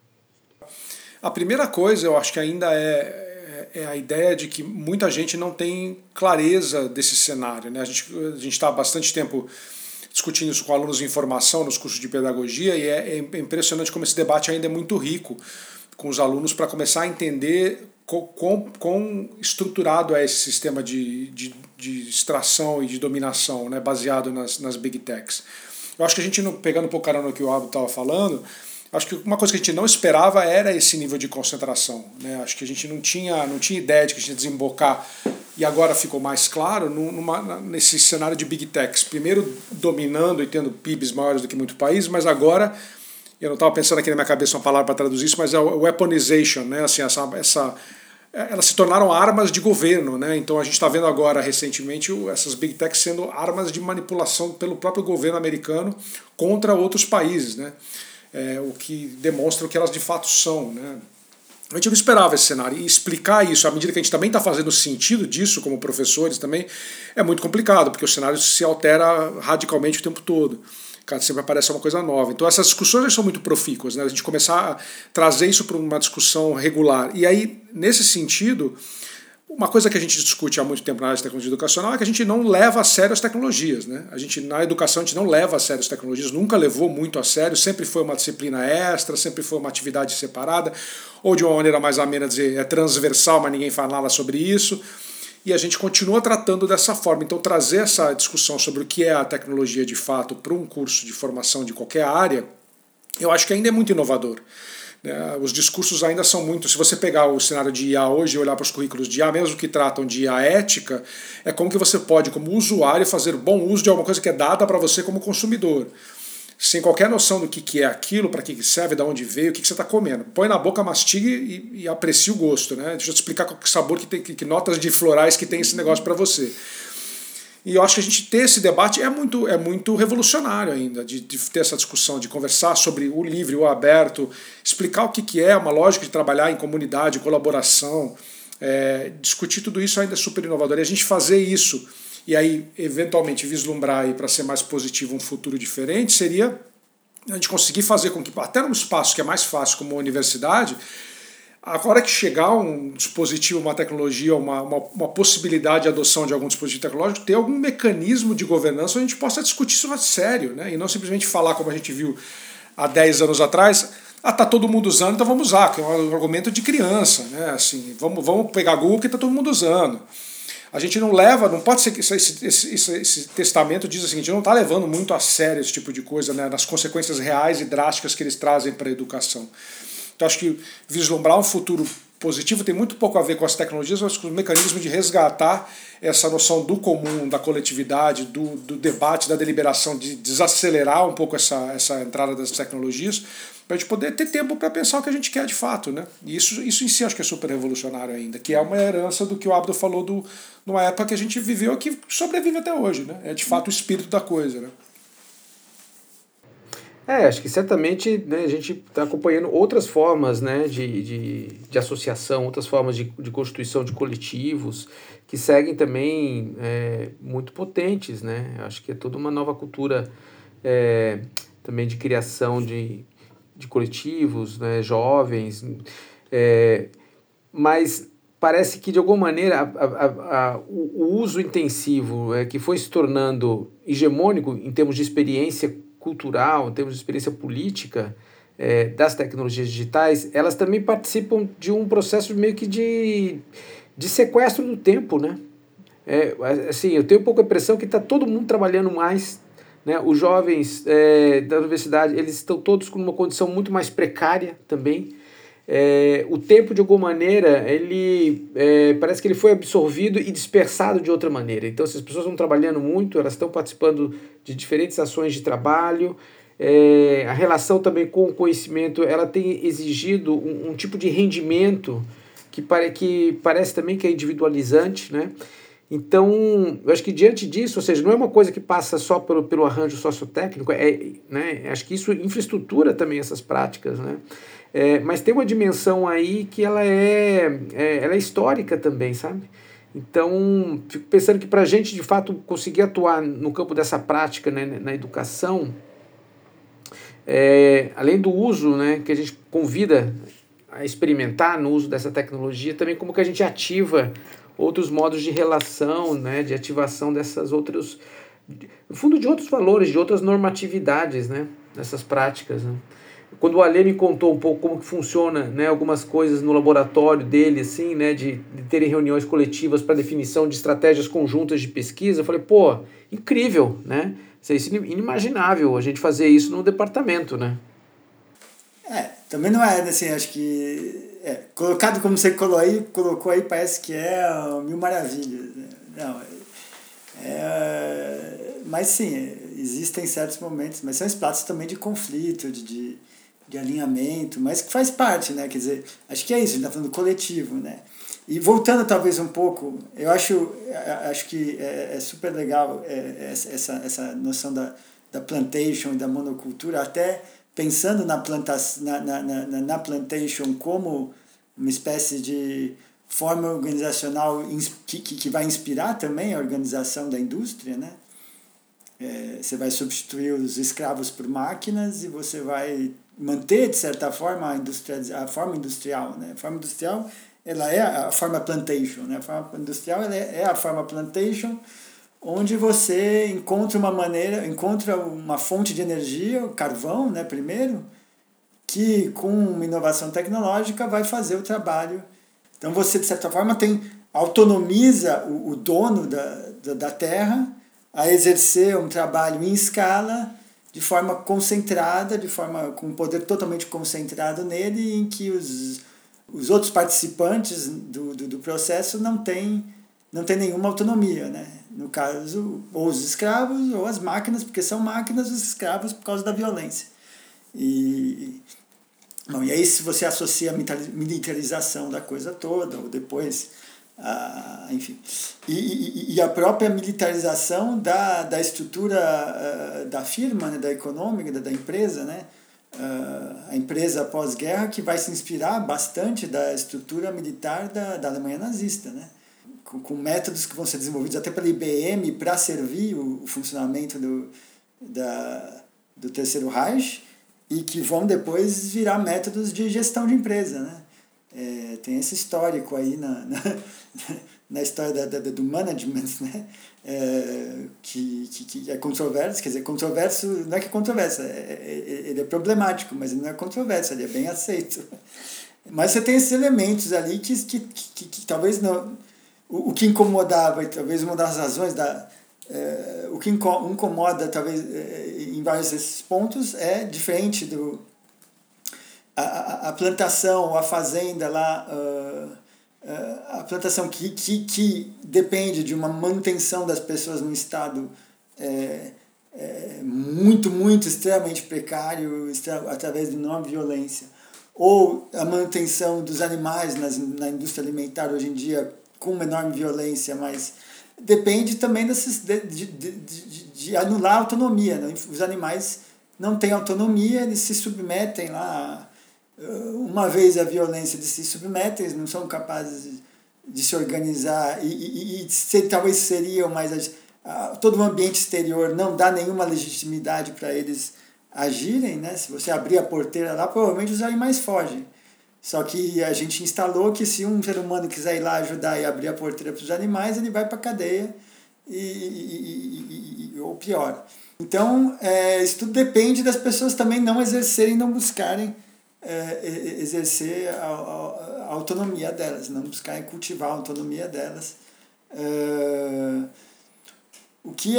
A primeira coisa, eu acho que ainda é, é a ideia de que muita gente não tem clareza desse cenário, né? A gente a gente está há bastante tempo discutindo isso com alunos de informação nos cursos de pedagogia e é, é impressionante como esse debate ainda é muito rico com os alunos para começar a entender quão, quão estruturado é esse sistema de, de, de extração e de dominação, né, baseado nas, nas big techs. Eu acho que a gente, pegando um pouco carona no que o Abdo estava falando, acho que uma coisa que a gente não esperava era esse nível de concentração, né? Acho que a gente não tinha, não tinha ideia de que a gente ia desembocar, e agora ficou mais claro, numa, nesse cenário de big techs. Primeiro dominando e tendo P I Bs maiores do que muito país, mas agora, eu não estava pensando aqui na minha cabeça uma palavra para traduzir isso, mas é o weaponization, né? Assim, essa, essa, elas se tornaram armas de governo, né? Então a gente está vendo agora, recentemente, essas big techs sendo armas de manipulação pelo próprio governo americano contra outros países, né? É, o que demonstra o que elas de fato são, né? A gente não esperava esse cenário, e explicar isso à medida que a gente também está fazendo sentido disso como professores também é muito complicado, porque o cenário se altera radicalmente o tempo todo. Cara, sempre aparece uma coisa nova. Então essas discussões são muito profícuas, né? A gente começar a trazer isso para uma discussão regular. E aí, nesse sentido, uma coisa que a gente discute há muito tempo na área de tecnologia educacional é que a gente não leva a sério as tecnologias, né? A gente, na educação, a gente não leva a sério as tecnologias, nunca levou muito a sério, sempre foi uma disciplina extra, sempre foi uma atividade separada, ou de uma maneira mais amena dizer, é transversal, mas ninguém fala nada sobre isso. E a gente continua tratando dessa forma. Então, trazer essa discussão sobre o que é a tecnologia de fato para um curso de formação de qualquer área, eu acho que ainda é muito inovador. Os discursos ainda são muito... Se você pegar o cenário de I A hoje e olhar para os currículos de I A, mesmo que tratam de I A ética, é como que você pode, como usuário, fazer bom uso de alguma coisa que é dada para você como consumidor, sem qualquer noção do que, que é aquilo, para que serve, de onde veio, o que, que você está comendo. Põe na boca, mastigue e, e aprecie o gosto, né? Deixa eu te explicar qual que sabor, que, tem, que, que notas de florais que tem esse negócio para você. E eu acho que a gente ter esse debate é muito, é muito revolucionário ainda, de, de ter essa discussão, de conversar sobre o livre, o aberto, explicar o que, que é uma lógica de trabalhar em comunidade, colaboração, é, discutir tudo isso ainda é super inovador. E a gente fazer isso e aí eventualmente vislumbrar para ser mais positivo um futuro diferente seria a gente conseguir fazer com que, até num espaço que é mais fácil como a universidade, a hora que chegar um dispositivo, uma tecnologia, uma, uma, uma possibilidade de adoção de algum dispositivo tecnológico, ter algum mecanismo de governança onde a gente possa discutir isso a sério, né? E não simplesmente falar, como a gente viu há dez anos atrás, ah, tá todo mundo usando, então vamos usar, que é um argumento de criança, né? Assim, vamos, vamos pegar Google que tá todo mundo usando. A gente não leva, não pode ser que esse, esse, esse, esse testamento diz o seguinte, a gente não está levando muito a sério esse tipo de coisa, né? Nas consequências reais e drásticas que eles trazem para a educação. Então acho que vislumbrar um futuro positivo tem muito pouco a ver com as tecnologias, mas com o mecanismo de resgatar essa noção do comum, da coletividade, do, do debate, da deliberação, de desacelerar um pouco essa, essa entrada das tecnologias, para a gente poder ter tempo para pensar o que a gente quer de fato, né? E isso, isso em si acho que é super revolucionário ainda, que é uma herança do que o Abdo falou do, numa época que a gente viveu que sobrevive até hoje, né? É de fato o espírito da coisa, né? É, acho que certamente, né, a gente está acompanhando outras formas, né, de, de, de associação, outras formas de, de constituição de coletivos que seguem também é, muito potentes, né? Acho que é toda uma nova cultura é, também de criação de, de coletivos, né, jovens, é, mas parece que de alguma maneira a, a, a, o, o uso intensivo é, que foi se tornando hegemônico em termos de experiência cultural, em termos de experiência política é, das tecnologias digitais, elas também participam de um processo meio que de, de sequestro do tempo, né? É, assim, eu tenho um pouco a impressão que está todo mundo trabalhando mais, né? Os jovens é, da universidade, eles estão todos com uma condição muito mais precária também. É, o tempo, de alguma maneira, ele é, parece que ele foi absorvido e dispersado de outra maneira. Então, se as pessoas estão trabalhando muito, elas estão participando de diferentes ações de trabalho, é, a relação também com o conhecimento, ela tem exigido um, um tipo de rendimento que, pare, que parece também que é individualizante, né? Então, eu acho que diante disso, ou seja, não é uma coisa que passa só pelo, pelo arranjo sociotécnico, é, né, acho que isso infraestrutura também essas práticas, né? É, mas tem uma dimensão aí que ela é, é, ela é histórica também, sabe? Então, fico pensando que para a gente, de fato, conseguir atuar no campo dessa prática, né, na educação, é, além do uso, né, que a gente convida a experimentar no uso dessa tecnologia, também como que a gente ativa outros modos de relação, né, de ativação dessas outras, no fundo, de outros valores, de outras normatividades, né, nessas práticas, né. Quando o Alê me contou um pouco como que funciona, né, algumas coisas no laboratório dele, assim, né, de, de terem reuniões coletivas para definição de estratégias conjuntas de pesquisa, eu falei, pô, incrível, né? Isso é inimaginável a gente fazer isso no departamento, né? É, também não é, assim, acho que é, colocado como você colocou aí, colocou aí, parece que é uh, mil maravilhas, né? Não, é, mas sim, existem certos momentos, mas são espaços também de conflito, de, de, de alinhamento, mas que faz parte, né? Quer dizer, acho que é isso, a gente está falando do coletivo, né? E voltando talvez um pouco, eu acho, acho que é, é super legal é, essa, essa noção da, da plantation e da monocultura, até pensando na, planta, na, na, na, na plantation como uma espécie de forma organizacional que, que, que vai inspirar também a organização da indústria, né? É, você vai substituir os escravos por máquinas e você vai manter, de certa forma, a, industria, a forma industrial, né? A forma industrial ela é a forma plantation, né? A forma industrial ela é, é a forma plantation, onde você encontra uma maneira, encontra uma fonte de energia, o carvão, né, primeiro, que com uma inovação tecnológica vai fazer o trabalho. Então você, de certa forma, tem, autonomiza o, o dono da, da, da terra a exercer um trabalho em escala, de forma concentrada, de forma com um poder totalmente concentrado nele, em que os, os outros participantes do, do, do processo não têm não tem nenhuma autonomia, né? No caso, ou os escravos ou as máquinas, porque são máquinas, os escravos por causa da violência. E, bom, e aí se você associa a militarização da coisa toda, ou depois, a, enfim, e, e, e a própria militarização da, da estrutura uh, da firma, né? Da econômica, da, da empresa, né? Uh, a empresa pós-guerra que vai se inspirar bastante da estrutura militar da, da Alemanha nazista, né? Com, com métodos que vão ser desenvolvidos até pela I B M para servir o, o funcionamento do, da, do Terceiro Reich e que vão depois virar métodos de gestão de empresa, né? É, tem esse histórico aí na, na, na história da, da, do management, né? É, que, que, que é controverso, quer dizer, controverso não é que é controverso, é, é, ele é problemático, mas ele não é controverso, ele é bem aceito. Mas você tem esses elementos ali que, que, que, que talvez não... O, o que incomodava, e talvez uma das razões da... É, o que incomoda, talvez, é, em vários desses pontos, é diferente do... A, a, a plantação, a fazenda lá... Uh, a plantação que, que, que depende de uma manutenção das pessoas num estado é, é, muito, muito extremamente precário, extra, através de não violência, ou a manutenção dos animais nas, na indústria alimentar hoje em dia com uma enorme violência, mas depende também desses, de, de, de, de, de anular a autonomia, né? Os animais não têm autonomia, eles se submetem lá. Uma vez a violência, eles se submetem, eles não são capazes de se organizar e, e, e se, talvez seriam, mas a, todo o ambiente exterior não dá nenhuma legitimidade para eles agirem, né? Se você abrir a porteira lá, provavelmente os animais fogem. Só que a gente instalou que se um ser humano quiser ir lá ajudar e abrir a porteira para os animais, ele vai para a cadeia e, e, e, ou pior. Então, é, isso tudo depende das pessoas também não exercerem, não buscarem É, exercer a, a, a autonomia delas, não buscar cultivar a autonomia delas. É, o que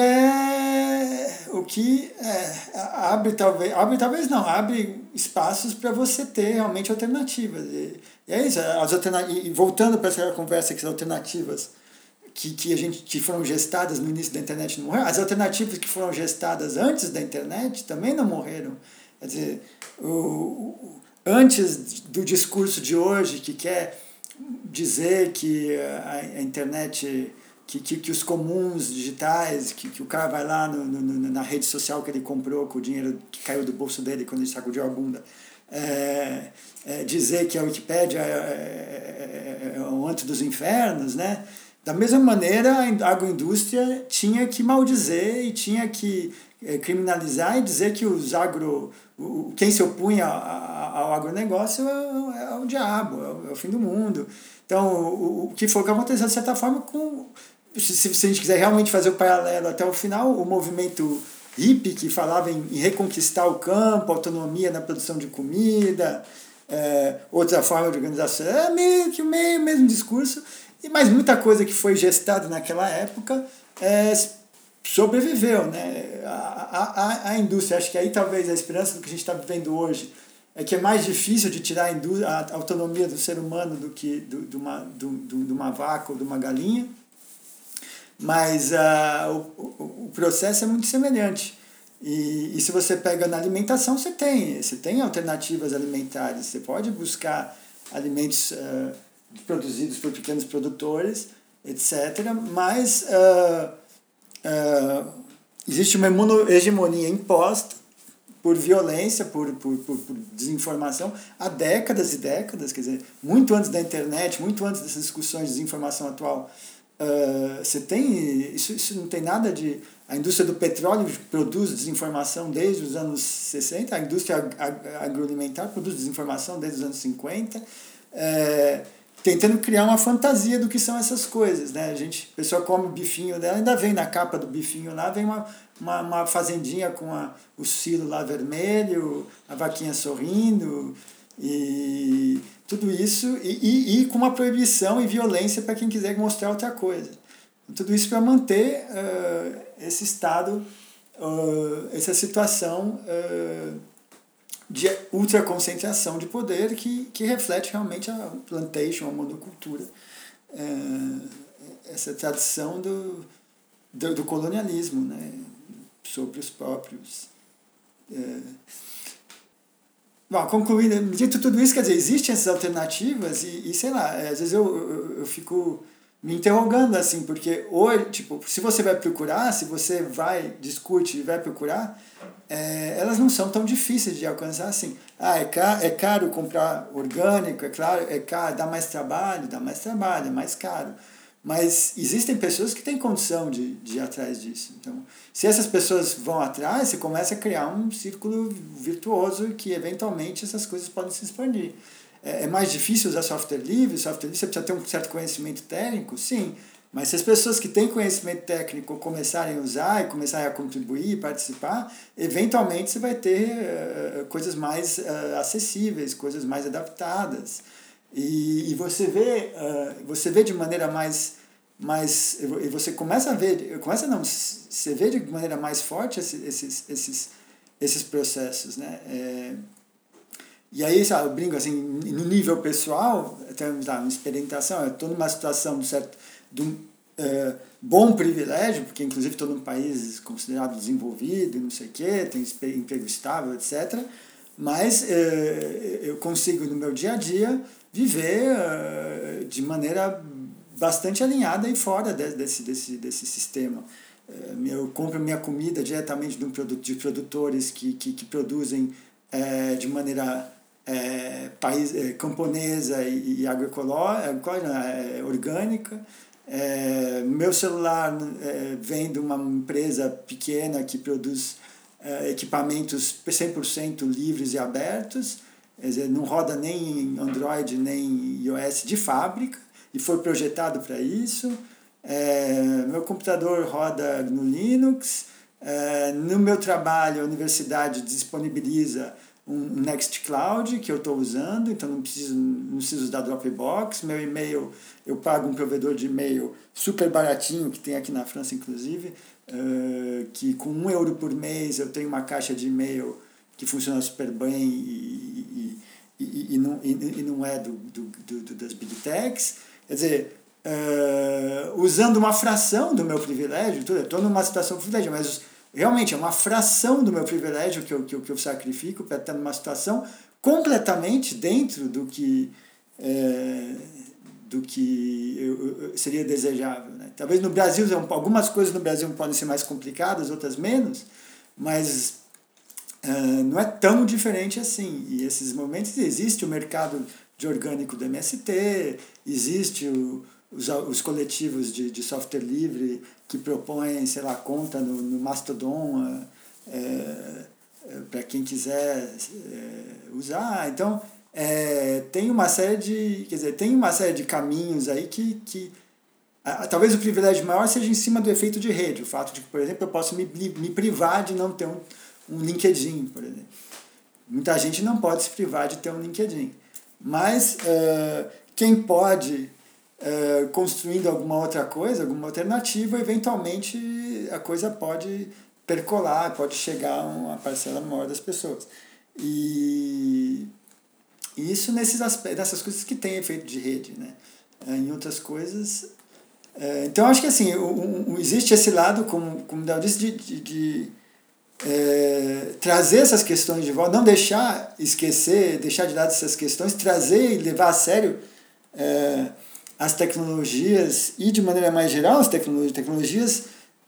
é o que é, abre talvez abre talvez não abre espaços para você ter realmente alternativas e, e é isso, as alternativas, e voltando para essa conversa que as alternativas que, que a gente que foram gestadas no início da internet não morreram, as alternativas que foram gestadas antes da internet também não morreram. Quer dizer, o, o antes do discurso de hoje, que quer dizer que a internet que, que, que os comuns digitais, que, que o cara vai lá no, no, na rede social que ele comprou com o dinheiro que caiu do bolso dele quando ele sacudiu a bunda, é, é, dizer que a Wikipédia é, é, é, é o antes dos infernos, né? Da mesma maneira, a agroindústria tinha que maldizer e tinha que é, criminalizar e dizer que os agro, o, quem se opunha ao agronegócio é, é o diabo, é o, é o fim do mundo. Então, o, o que foi o que aconteceu, de certa forma, com... Se, se a gente quiser realmente fazer o paralelo até o final, o movimento hippie, que falava em, em reconquistar o campo, autonomia na produção de comida, é, outra forma de organização, é meio que o meio, mesmo discurso, e mais muita coisa que foi gestada naquela época é, sobreviveu. Né? A, a, a indústria, acho que aí talvez a esperança do que a gente está vivendo hoje é que é mais difícil de tirar a, indústria, a autonomia do ser humano do que do, de, uma, do, do, de uma vaca ou de uma galinha, mas uh, o, o, o processo é muito semelhante. E, e se você pega na alimentação, você tem, você tem alternativas alimentares, você pode buscar alimentos uh, produzidos por pequenos produtores, etcétera. Mas uh, uh, existe uma hegemonia imposta por violência, por, por, por, por desinformação, há décadas e décadas, quer dizer, muito antes da internet, muito antes dessas discussões de desinformação atual, uh, você tem, isso, isso não tem nada de... A indústria do petróleo produz desinformação desde os anos sessenta, a indústria agroalimentar produz desinformação desde os anos cinquenta, é, tentando criar uma fantasia do que são essas coisas, né? A gente, a pessoa come o bifinho dela, ainda vem na capa do bifinho lá, vem uma, uma, uma fazendinha com a, o silo lá vermelho, a vaquinha sorrindo, e tudo isso, e, e, e com uma proibição e violência para quem quiser mostrar outra coisa. Tudo isso para manter uh, esse estado, uh, essa situação uh, de ultraconcentração de poder que, que reflete realmente a plantation, a monocultura, uh, essa tradição do, do, do colonialismo, né, sobre os próprios... Uh, Bom, concluindo, dito tudo isso, quer dizer, existem essas alternativas e, e sei lá, às vezes eu, eu, eu fico me interrogando, assim, porque hoje, tipo, se você vai procurar, se você vai, discute e vai procurar, é, elas não são tão difíceis de alcançar assim. Ah, é caro, é caro comprar orgânico, é claro, é caro, dá mais trabalho, dá mais trabalho, é mais caro. Mas existem pessoas que têm condição de, de ir atrás disso. Então, se essas pessoas vão atrás, você começa a criar um círculo virtuoso que, eventualmente, essas coisas podem se expandir. É, é mais difícil usar software livre, software livre você precisa ter um certo conhecimento técnico, sim, mas se as pessoas que têm conhecimento técnico começarem a usar e começarem a contribuir, participar, eventualmente você vai ter uh, coisas mais uh, acessíveis, coisas mais adaptadas. E, e você vê, uh, você vê de maneira mais, mais... E você começa a ver... Começa não, você vê de maneira mais forte esses, esses, esses, esses processos, né? É, e aí, sabe, eu brinco assim, no nível pessoal, até uma experimentação, eu estou numa situação de, certo, de um é, bom privilégio, porque inclusive estou num país considerado desenvolvido, não sei o quê, tenho emprego estável, etcétera. Mas é, eu consigo, no meu dia a dia, viver uh, de maneira bastante alinhada e fora de, desse, desse, desse sistema. Uh, eu compro minha comida diretamente de, um produto, de produtores que, que, que produzem uh, de maneira uh, país, uh, camponesa e, e agroecológica, uh, orgânica. Uh, meu celular uh, vem de uma empresa pequena que produz uh, equipamentos cem por cento livres e abertos. Quer dizer, não roda nem em Android nem iOS de fábrica e foi projetado para isso. É, meu computador roda no Linux. É, no meu trabalho, a universidade disponibiliza um Nextcloud que eu estou usando, então não preciso, não preciso usar Dropbox. Meu e-mail, eu pago um provedor de e-mail super baratinho, que tem aqui na França, inclusive, é, que com um euro por mês eu tenho uma caixa de e-mail que funciona super bem e, e, e, e, não, e, e não é do, do, do, das Big Techs. Quer dizer, uh, usando uma fração do meu privilégio, eu estou numa situação de privilégio, mas realmente é uma fração do meu privilégio que eu, que eu, que eu sacrifico para estar numa situação completamente dentro do que, é, do que eu, eu, seria desejável, né? Talvez no Brasil, algumas coisas no Brasil podem ser mais complicadas, outras menos, mas uh, não é tão diferente assim. E esses momentos, existe o mercado de orgânico do M S T, existe o, os, os coletivos de, de software livre que propõem, sei lá, conta no, no Mastodon, uh, é, é, para quem quiser é, usar. Então, É, tem uma série de quer dizer tem uma série de caminhos aí que, que a, talvez o privilégio maior seja em cima do efeito de rede, o fato de que, por exemplo, eu posso me, me privar de não ter um, um LinkedIn, por exemplo. Muita gente não pode se privar de ter um LinkedIn, mas uh, quem pode uh, construindo alguma outra coisa, alguma alternativa, eventualmente a coisa pode percolar, pode chegar a uma parcela maior das pessoas. E E isso nesses aspectos, nessas coisas que tem efeito de rede, né? Em outras coisas... É, então, acho que assim, o, o, existe esse lado, como, como eu disse, de, de, de é, trazer essas questões de volta, não deixar esquecer, deixar de lado essas questões, trazer e levar a sério é, as tecnologias e, de maneira mais geral, as tecnologias, tecnologias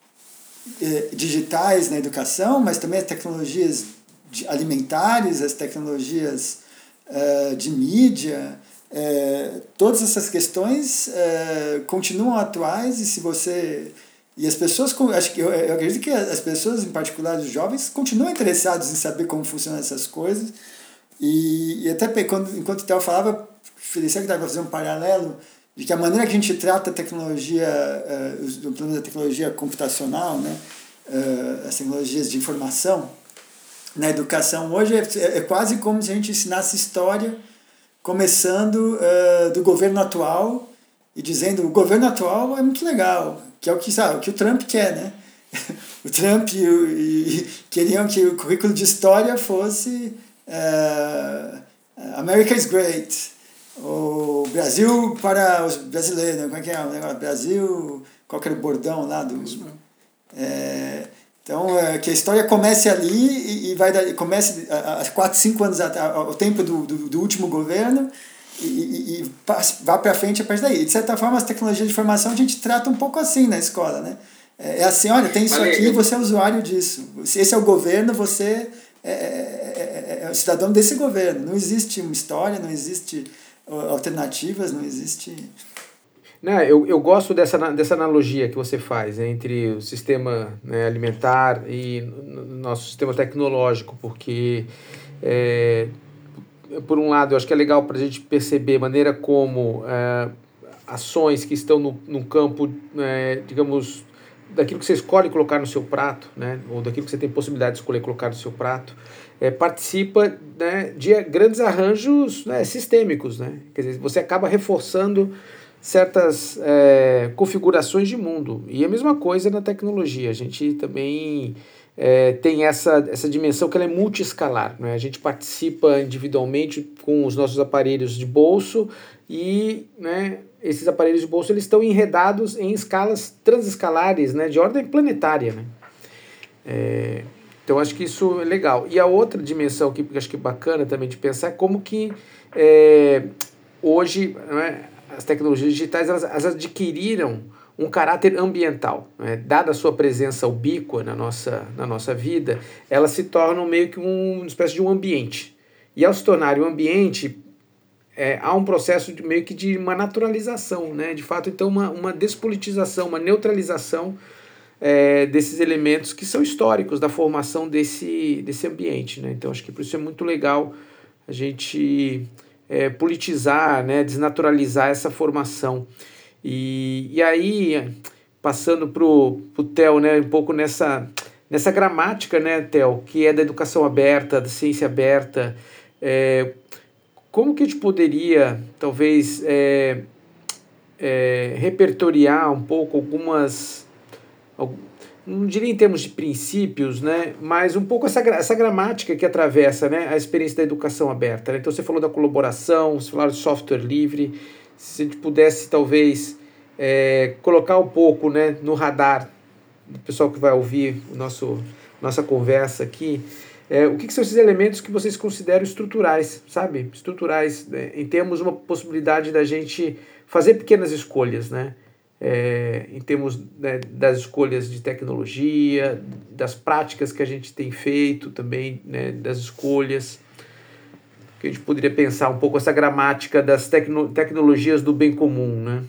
é, digitais na educação, mas também as tecnologias alimentares, as tecnologias Uh, de mídia, uh, todas essas questões uh, continuam atuais, e se você e as pessoas, acho que eu, eu acredito que as pessoas, em particular os jovens, continuam interessados em saber como funcionam essas coisas, e, e até quando, enquanto o Theo falava, Felicia que estava fazendo um paralelo de que a maneira que a gente trata a tecnologia, uh, o plano da tecnologia computacional, né, uh, as tecnologias de informação na educação hoje é, é quase como se a gente ensinasse história começando uh, do governo atual e dizendo o governo atual é muito legal, que é o que, sabe, o, que o Trump quer, né? O Trump e, e, queriam que o currículo de história fosse uh, America is great, o Brasil para os brasileiros, como é que é o negócio? Brasil, qual que era o bordão lá do... É, então, é, que a história comece ali e, e vai dar, comece há quatro, cinco anos, ao tempo do, do, do último governo, e, e, e vá para frente a partir daí. De certa forma, as tecnologias de informação a gente trata um pouco assim na escola, né? É assim, olha, tem isso aqui, você é usuário disso. Esse é o governo, você é, é, é, é o cidadão desse governo. Não existe uma história, não existe alternativas, não existe... Não, eu, eu gosto dessa, dessa analogia que você faz, né, entre o sistema, né, alimentar e o nosso sistema tecnológico, porque, é, por um lado, eu acho que é legal para a gente perceber a maneira como é, ações que estão no, no campo, é, digamos, daquilo que você escolhe colocar no seu prato, né, ou daquilo que você tem possibilidade de escolher colocar no seu prato, é, participa, né, de grandes arranjos, né, sistêmicos, né? Quer dizer, você acaba reforçando certas é, configurações de mundo. E a mesma coisa na tecnologia. A gente também é, tem essa, essa dimensão que ela é multiescalar, né? A gente participa individualmente com os nossos aparelhos de bolso e, né, esses aparelhos de bolso eles estão enredados em escalas transescalares, né, de ordem planetária, né? É, então acho que isso é legal. E a outra dimensão que acho que é bacana também de pensar é como que é, hoje, né, as tecnologias digitais elas, elas adquiriram um caráter ambiental, né? Dada a sua presença ubíqua na nossa, na nossa vida, elas se tornam meio que um, uma espécie de um ambiente. E ao se tornar um ambiente, é, há um processo de, meio que de uma naturalização, né? De fato, então, uma, uma despolitização, uma neutralização é, desses elementos que são históricos da formação desse, desse ambiente, né? Então, acho que por isso é muito legal a gente... É, politizar, né, desnaturalizar essa formação. E, e aí, passando para o Theo, né, um pouco nessa, nessa gramática, né, Theo, que é da educação aberta, da ciência aberta, é, como que a gente poderia, talvez, é, é, repertoriar um pouco algumas... não diria em termos de princípios, né, mas um pouco essa, essa gramática que atravessa, né, a experiência da educação aberta, né? Então você falou da colaboração, você falou de software livre, se a gente pudesse talvez é, colocar um pouco, né, no radar do pessoal que vai ouvir o nosso, nossa conversa aqui, é, o que, que são esses elementos que vocês consideram estruturais, sabe? Estruturais, né, em termos de uma possibilidade da gente fazer pequenas escolhas, né? É, em termos, né, das escolhas de tecnologia, das práticas que a gente tem feito também, né, das escolhas, que a gente poderia pensar um pouco essa gramática das tecno, tecnologias do bem comum, né?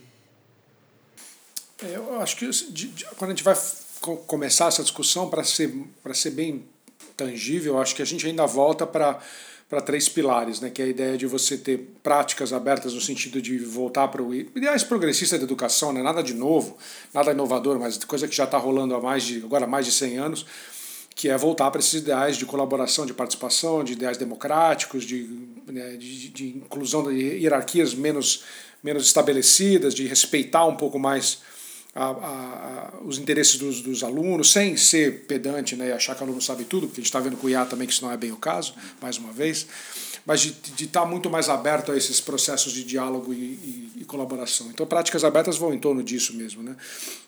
Eu acho que de, de, quando a gente vai começar essa discussão, para ser, para ser bem tangível, eu acho que a gente ainda volta para para três pilares, né, que é a ideia de você ter práticas abertas no sentido de voltar para o ideais progressista da educação, né, nada de novo, nada inovador, mas coisa que já está rolando há mais de, agora mais de cem anos, que é voltar para esses ideais de colaboração, de participação, de ideais democráticos, de, né, de, de inclusão de hierarquias menos, menos estabelecidas, de respeitar um pouco mais A, a, a, os interesses dos, dos alunos, sem ser pedante, né, e achar que o aluno sabe tudo, porque a gente está vendo com o I A também que isso não é bem o caso, mais uma vez, mas de estar tá muito mais aberto a esses processos de diálogo e, e, e colaboração. Então, práticas abertas vão em torno disso mesmo, né?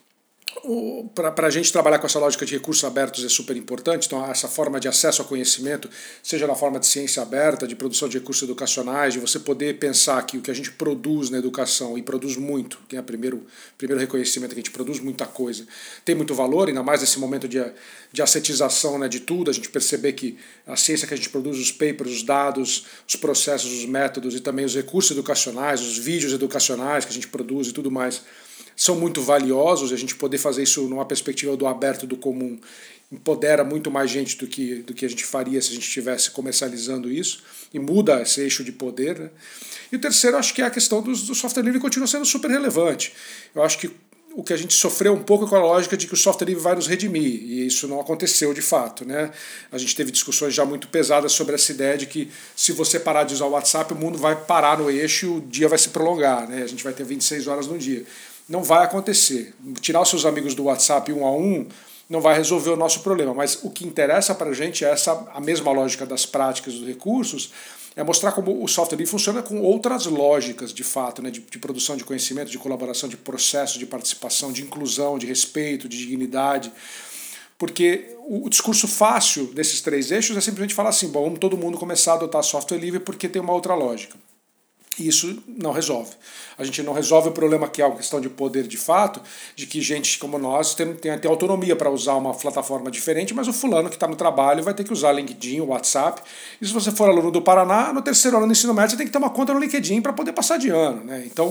Para a gente trabalhar com essa lógica de recursos abertos é super importante, então essa forma de acesso ao conhecimento, seja na forma de ciência aberta, de produção de recursos educacionais, de você poder pensar que o que a gente produz na educação, e produz muito, que é o primeiro, primeiro reconhecimento, que a gente produz muita coisa, tem muito valor, ainda mais nesse momento de, de assetização, né, de tudo, a gente perceber que a ciência que a gente produz, os papers, os dados, os processos, os métodos e também os recursos educacionais, os vídeos educacionais que a gente produz e tudo mais, são muito valiosos, e a gente poder fazer isso numa perspectiva do aberto, do comum, empodera muito mais gente do que, do que a gente faria se a gente estivesse comercializando isso, e muda esse eixo de poder, né? E o terceiro, acho que é a questão do, do software livre, continua sendo super relevante. Eu acho que o que a gente sofreu um pouco é com a lógica de que o software livre vai nos redimir, e isso não aconteceu de fato, né? A gente teve discussões já muito pesadas sobre essa ideia de que se você parar de usar o WhatsApp, o mundo vai parar no eixo e o dia vai se prolongar, né? A gente vai ter vinte e seis horas no dia. Não vai acontecer. Tirar os seus amigos do WhatsApp um a um não vai resolver o nosso problema, mas o que interessa para a gente é essa, a mesma lógica das práticas dos recursos, é mostrar como o software livre funciona com outras lógicas, de fato, né, de, de produção de conhecimento, de colaboração, de processo, de participação, de inclusão, de respeito, de dignidade. Porque o, o discurso fácil desses três eixos é simplesmente falar assim, bom, vamos todo mundo começar a adotar software livre porque tem uma outra lógica. E isso não resolve. A gente não resolve o problema que é uma questão de poder de fato, de que gente como nós tem, tem, tem autonomia para usar uma plataforma diferente, mas o fulano que está no trabalho vai ter que usar LinkedIn, WhatsApp. E se você for aluno do Paraná, no terceiro ano do ensino médio você tem que ter uma conta no LinkedIn para poder passar de ano, né? Então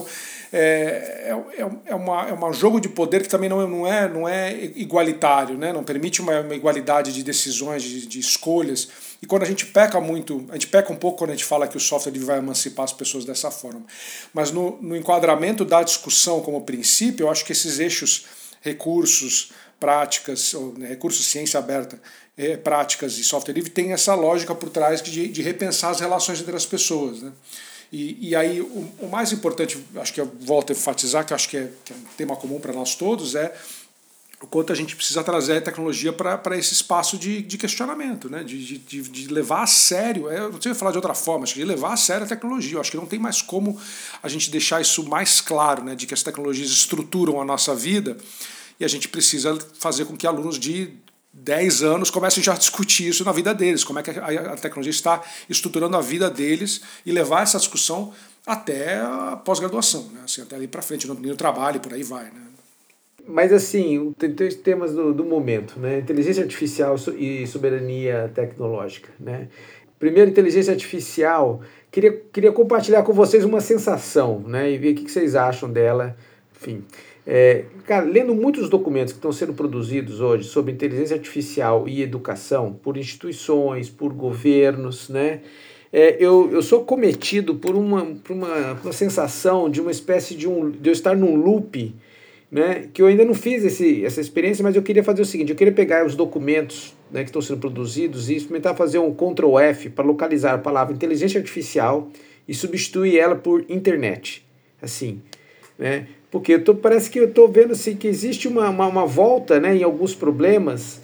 é, é, é, uma, é um jogo de poder que também não é, não é, não é igualitário, né? Não permite uma, uma igualdade de decisões, de, de escolhas. E quando a gente peca muito, a gente peca um pouco quando a gente fala que o software vai emancipar as pessoas dessa forma. Mas no, no enquadramento da discussão como princípio, eu acho que esses eixos, recursos, práticas, ou, né, recursos, ciência aberta, é, práticas e software livre, tem essa lógica por trás de, de repensar as relações entre as pessoas, né? E, e aí o, o mais importante, acho que eu volto a enfatizar, que acho que é, que é um tema comum para nós todos, é o quanto a gente precisa trazer a tecnologia para esse espaço de, de questionamento, né? de, de, de levar a sério, eu não sei falar de outra forma, acho que de levar a sério a tecnologia. Eu acho que não tem mais como a gente deixar isso mais claro, né? De que as tecnologias estruturam a nossa vida, e a gente precisa fazer com que alunos de dez anos comecem já a discutir isso na vida deles, como é que a, a tecnologia está estruturando a vida deles, e levar essa discussão até a pós-graduação, né? Assim, até ali para frente, no, no trabalho, por aí vai, né? Mas assim, tem três temas do, do momento, né? Inteligência artificial e soberania tecnológica, né? Primeiro, inteligência artificial, queria, queria compartilhar com vocês uma sensação, né? E ver o que vocês acham dela. Enfim, é, cara, lendo muitos documentos que estão sendo produzidos hoje sobre inteligência artificial e educação, por instituições, por governos, né? É, eu, eu sou cometido por uma, por uma, uma sensação de uma espécie de, um, de eu estar num loop, né, que eu ainda não fiz esse, essa experiência, mas eu queria fazer o seguinte, eu queria pegar os documentos, né, que estão sendo produzidos e experimentar fazer um control F para localizar a palavra inteligência artificial e substituir ela por internet, assim, né, porque eu tô, parece que eu estou vendo assim, que existe uma, uma, uma volta, né, em alguns problemas,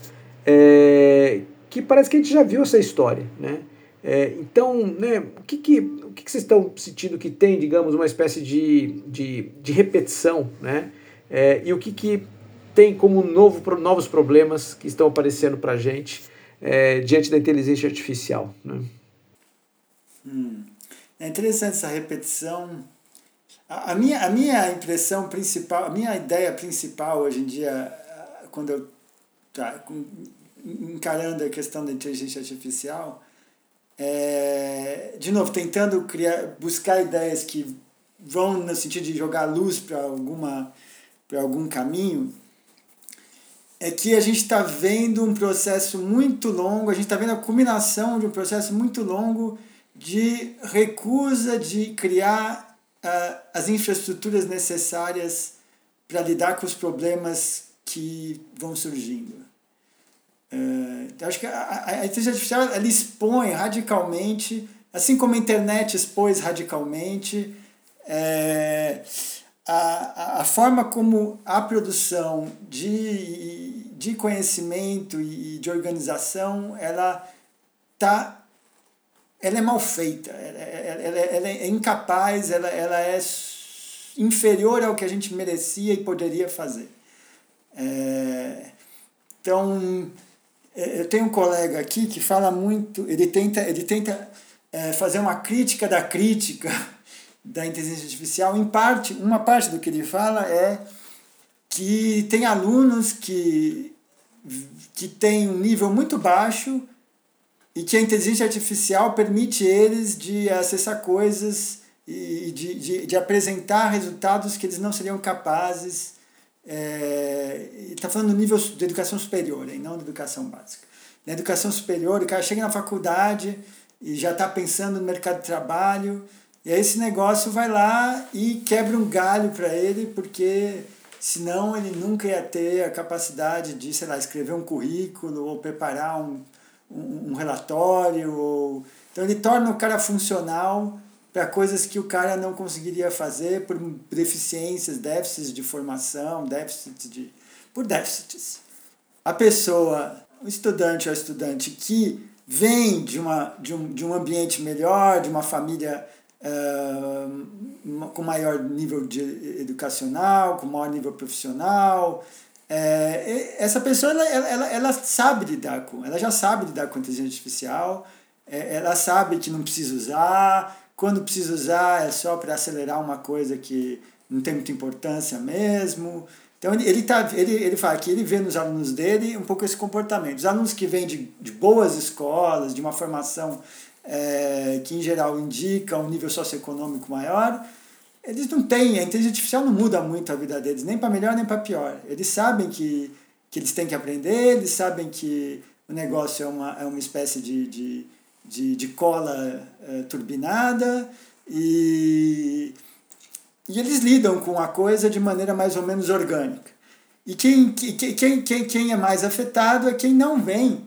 é, que parece que a gente já viu essa história, né. É, então, né, o que, que, o que, que vocês estão sentindo que tem, digamos, uma espécie de, de, de repetição, né? É, e o que, que tem como novo, novos problemas que estão aparecendo para a gente é, diante da inteligência artificial, né? Hum. É interessante essa repetição. A, a, minha, a minha impressão principal, a minha ideia principal hoje em dia, quando eu tá, encarando a questão da inteligência artificial, é, de novo, tentando criar, buscar ideias que vão no sentido de jogar luz para alguma para algum caminho, é que a gente está vendo um processo muito longo, a gente está vendo a culminação de um processo muito longo de recusa de criar uh, as infraestruturas necessárias para lidar com os problemas que vão surgindo. Uh, então acho que a, a inteligência artificial ela expõe radicalmente, assim como a internet expôs radicalmente, é, a, a forma como a produção de, de conhecimento e de organização ela, tá, ela é mal feita, ela, ela, ela é incapaz, ela, ela é inferior ao que a gente merecia e poderia fazer. É, então, eu tenho um colega aqui que fala muito, ele tenta, ele tenta é, fazer uma crítica da crítica da inteligência artificial. Em parte, uma parte do que ele fala é que tem alunos que, que têm um nível muito baixo e que a inteligência artificial permite eles de acessar coisas e de, de, de apresentar resultados que eles não seriam capazes. É, está falando do nível de educação superior, hein, não de educação básica. Na educação superior, o cara chega na faculdade e já está pensando no mercado de trabalho, e aí esse negócio vai lá e quebra um galho para ele, porque senão ele nunca ia ter a capacidade de, sei lá, escrever um currículo ou preparar um, um, um relatório. Ou... Então ele torna o cara funcional para coisas que o cara não conseguiria fazer por deficiências, déficits de formação, déficits de... por déficits. A pessoa, o estudante ou a estudante que vem de, uma, de, um, de um ambiente melhor, de uma família uh, com maior nível de educacional, com maior nível profissional, é, essa pessoa ela, ela, ela sabe lidar com, ela já sabe lidar com a inteligência artificial, é, ela sabe que não precisa usar, quando precisa usar é só para acelerar uma coisa que não tem muita importância mesmo. Então ele, ele, tá, ele, ele fala que ele vê nos alunos dele um pouco esse comportamento. Os alunos que vêm de, de boas escolas, de uma formação é, que em geral indica um nível socioeconômico maior, eles não têm, a inteligência artificial não muda muito a vida deles, nem para melhor nem para pior. Eles sabem que, que eles têm que aprender, eles sabem que o negócio é uma, é uma espécie de, de, de, de cola é, turbinada e... E eles lidam com a coisa de maneira mais ou menos orgânica. E quem, quem, quem, quem é mais afetado é quem não vem,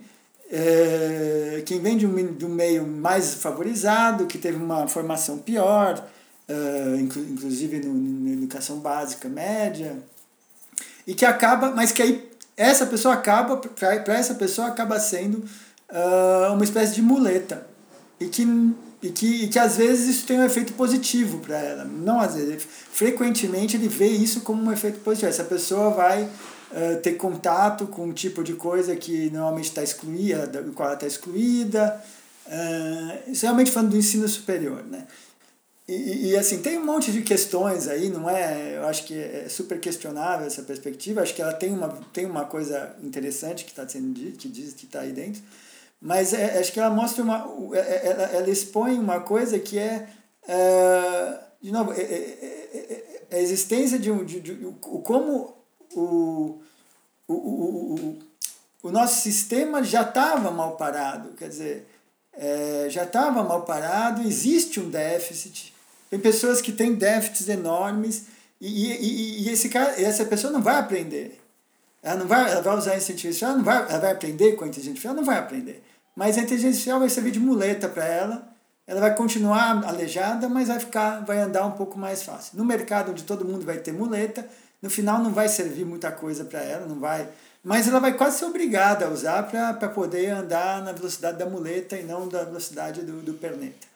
é, quem vem de um, de um meio mais favorizado, que teve uma formação pior, é, inclusive no, na educação básica, média, e que acaba, mas que aí essa pessoa acaba, para essa pessoa acaba sendo uh, uma espécie de muleta. E que E que, e que às vezes isso tem um efeito positivo para ela. Não às vezes. Frequentemente ele vê isso como um efeito positivo. Essa pessoa vai uh, ter contato com um tipo de coisa que normalmente está excluída, do qual ela está excluída. Uh, isso realmente falando do ensino superior, né? E, e assim, tem um monte de questões aí, não é? Eu acho que é super questionável essa perspectiva. Acho que ela tem uma, tem uma coisa interessante que está sendo dito, que diz que está aí dentro. Mas é, acho que ela mostra uma. Ela, ela expõe uma coisa que é. é de novo, é, é, é a existência de um. De, de, de, como o, o, o, o nosso sistema já estava mal parado. Quer dizer, é, já estava mal parado, existe um déficit. Tem pessoas que têm déficits enormes e, e, e esse cara, essa pessoa não vai aprender. Ela não vai, ela vai usar a inteligência artificial, ela, não vai, ela vai aprender com a inteligência artificial, ela não vai aprender. Mas a inteligência artificial vai servir de muleta para ela, ela vai continuar aleijada, mas vai ficar, vai andar um pouco mais fácil. No mercado onde todo mundo vai ter muleta, no final não vai servir muita coisa para ela, não vai, mas ela vai quase ser obrigada a usar para poder andar na velocidade da muleta e não da velocidade do, do perneta.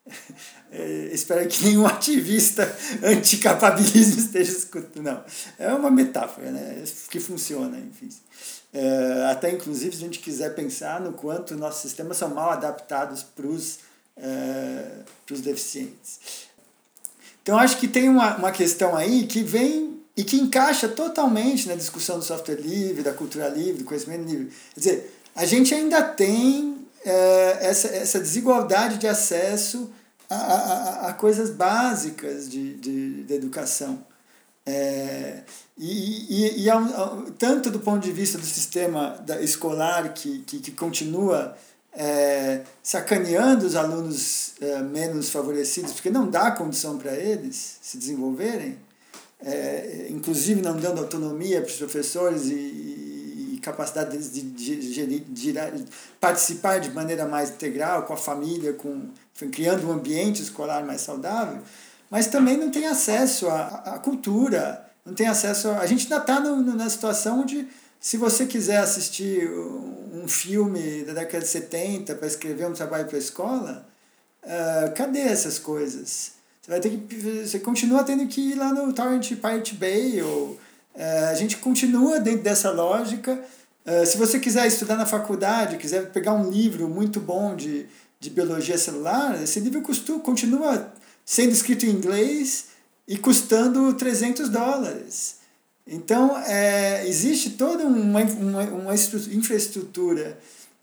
É, espero que nenhum ativista anticapitalismo esteja escutando. Não, é uma metáfora, né? Que funciona, enfim. É, até inclusive se a gente quiser pensar no quanto nossos sistemas são mal adaptados para os é, deficientes. Então, acho que tem uma, uma questão aí que vem e que encaixa totalmente na discussão do software livre, da cultura livre, do conhecimento livre. Quer dizer, a gente ainda tem é, essa, essa desigualdade de acesso a, a, a coisas básicas de, de, de educação. É, e e, e ao, tanto do ponto de vista do sistema da, escolar que, que, que continua é, sacaneando os alunos é, menos favorecidos, porque não dá condição para eles se desenvolverem, é, inclusive não dando autonomia para os professores e, e capacidade deles de, de, de, de, de participar de maneira mais integral com a família, com, criando um ambiente escolar mais saudável, mas também não tem acesso à, à cultura, não tem acesso a... A gente ainda está na situação onde, se você quiser assistir um filme da década de setenta para escrever um trabalho para a escola, uh, cadê essas coisas? Você, vai ter que, você continua tendo que ir lá no Torrent Pirate Bay, ou, uh, a gente continua dentro dessa lógica. Uh, se você quiser estudar na faculdade, quiser pegar um livro muito bom de, de biologia celular, esse livro custou, continua sendo escrito em inglês e custando trezentos dólares. Então, é, existe toda uma, uma, uma infraestrutura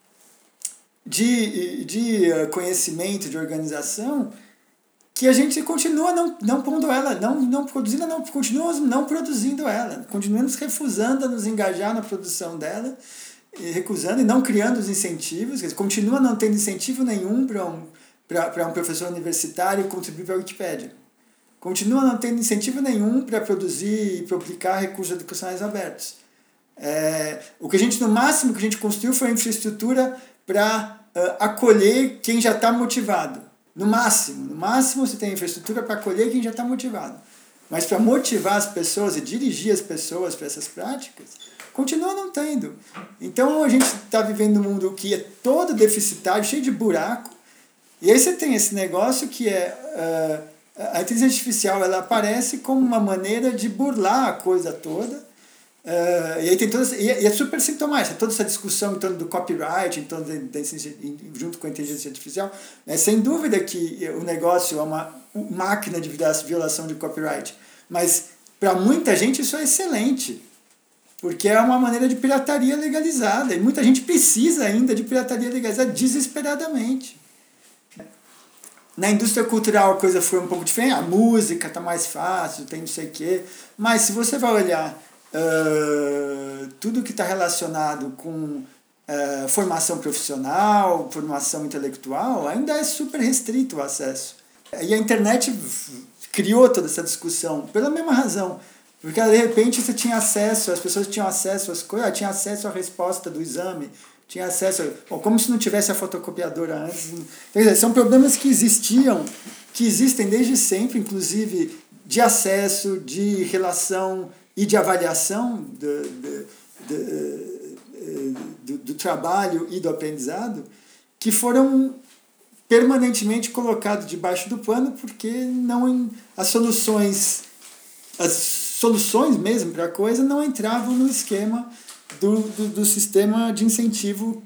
de, de conhecimento, de organização, que a gente continua não, não pondo ela, não, não produzindo, não, continuamos não produzindo ela, continuamos refusando a nos engajar na produção dela, e recusando e não criando os incentivos, quer dizer, continua não tendo incentivo nenhum para um, para um professor universitário contribuir para a Wikipédia. Continua não tendo incentivo nenhum para produzir e publicar recursos educacionais abertos. É, o que a gente, no máximo que a gente construiu foi infraestrutura para uh, acolher quem já está motivado. No máximo, no máximo você tem infraestrutura para acolher quem já está motivado. Mas para motivar as pessoas e dirigir as pessoas para essas práticas, continua não tendo. Então a gente está vivendo um mundo que é todo deficitário, cheio de buraco, e aí você tem esse negócio que é... Uh, a inteligência artificial, ela aparece como uma maneira de burlar a coisa toda, uh, e aí tem toda, e é super sintomática, toda essa discussão em torno do copyright, em torno de, de, junto com a inteligência artificial, é sem dúvida que o negócio é uma máquina de violação de copyright, mas para muita gente isso é excelente, porque é uma maneira de pirataria legalizada, e muita gente precisa ainda de pirataria legalizada desesperadamente. Na indústria cultural a coisa foi um pouco diferente, a música está mais fácil, tem não sei o quê, mas se você vai olhar uh, tudo que está relacionado com uh, formação profissional, formação intelectual, ainda é super restrito o acesso. E a internet criou toda essa discussão pela mesma razão, porque de repente você tinha acesso, as pessoas tinham acesso às coisas, tinha acesso à resposta do exame, tinha acesso, bom, como se não tivesse a fotocopiadora antes. Quer dizer, são problemas que existiam, que existem desde sempre, inclusive de acesso, de relação e de avaliação do, do, do, do, do trabalho e do aprendizado, que foram permanentemente colocados debaixo do pano porque não, as soluções, as soluções mesmo para a coisa não entravam no esquema Do, do, do sistema de incentivo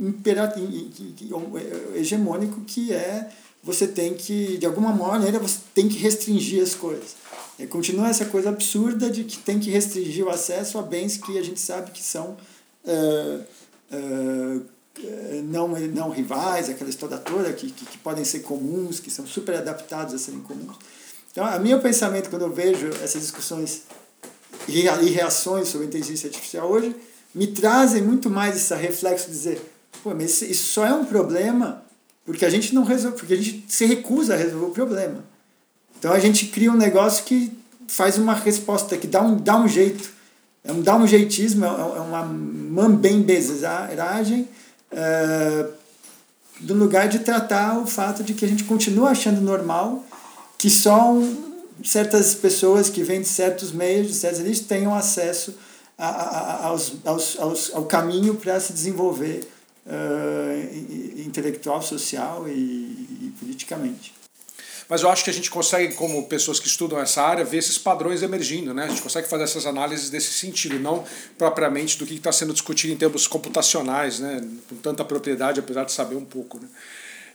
hegemônico, que é você tem que, de alguma maneira, você tem que restringir as coisas. E continua essa coisa absurda de que tem que restringir o acesso a bens que a gente sabe que são uh, uh, não, não rivais, aquela história toda, que, que, que podem ser comuns, que são super adaptados a serem comuns. Então, o meu pensamento, quando eu vejo essas discussões e reações sobre a inteligência artificial hoje, me trazem muito mais esse reflexo de dizer, pô, mas isso só é um problema porque a gente não resolve, porque a gente se recusa a resolver o problema. Então a gente cria um negócio que faz uma resposta, que dá um, dá um jeito, é um, dá um jeitismo, é uma mambembezagem, é, no lugar de tratar o fato de que a gente continua achando normal que só um, certas pessoas que vêm de certos meios, de certas elites, tenham acesso a, a, aos, aos, aos, ao caminho para se desenvolver uh, intelectual, social e, e politicamente. Mas eu acho que a gente consegue, como pessoas que estudam essa área, ver esses padrões emergindo, né? A gente consegue fazer essas análises desse sentido, não propriamente do que está sendo discutido em termos computacionais, né? Com tanta propriedade, apesar de saber um pouco, né?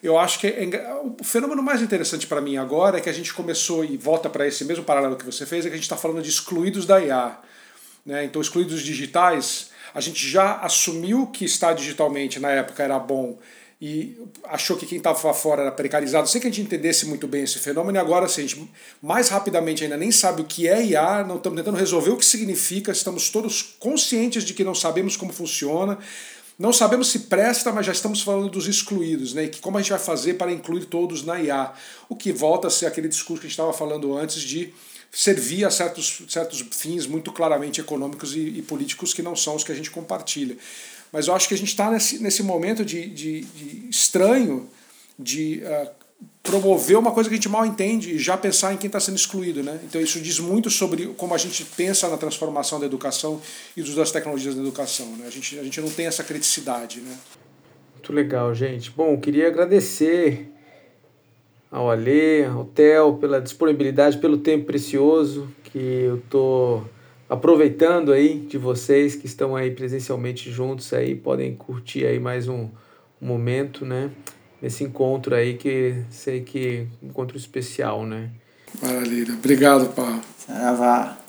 eu acho que é, é, o fenômeno mais interessante para mim agora é que a gente começou, e volta para esse mesmo paralelo que você fez, é que a gente está falando de excluídos da I A. Né? Então, excluídos digitais, a gente já assumiu que estar digitalmente na época era bom e achou que quem estava fora era precarizado, sem que a gente entendesse muito bem esse fenômeno, e agora assim, a gente mais rapidamente ainda nem sabe o que é I A, não estamos tentando resolver o que significa, estamos todos conscientes de que não sabemos como funciona, não sabemos se presta, mas já estamos falando dos excluídos, né? E que como a gente vai fazer para incluir todos na I A, o que volta a ser aquele discurso que a gente estava falando antes de servir a certos, certos fins muito claramente econômicos e, e políticos que não são os que a gente compartilha. Mas eu acho que a gente está nesse, nesse momento de, de, de estranho de uh, promover uma coisa que a gente mal entende e já pensar em quem está sendo excluído. Né? Então isso diz muito sobre como a gente pensa na transformação da educação e do uso das tecnologias da educação. Né? A gente, a gente não tem essa criticidade. Né? Muito legal, gente. Bom, queria agradecer ao Alê, ao Theo, pela disponibilidade, pelo tempo precioso que eu estou aproveitando aí de vocês que estão aí presencialmente juntos aí, podem curtir aí mais um, um momento, né? Nesse encontro aí que sei que é um encontro especial, né? Maravilha. Obrigado, Paulo. Saravá.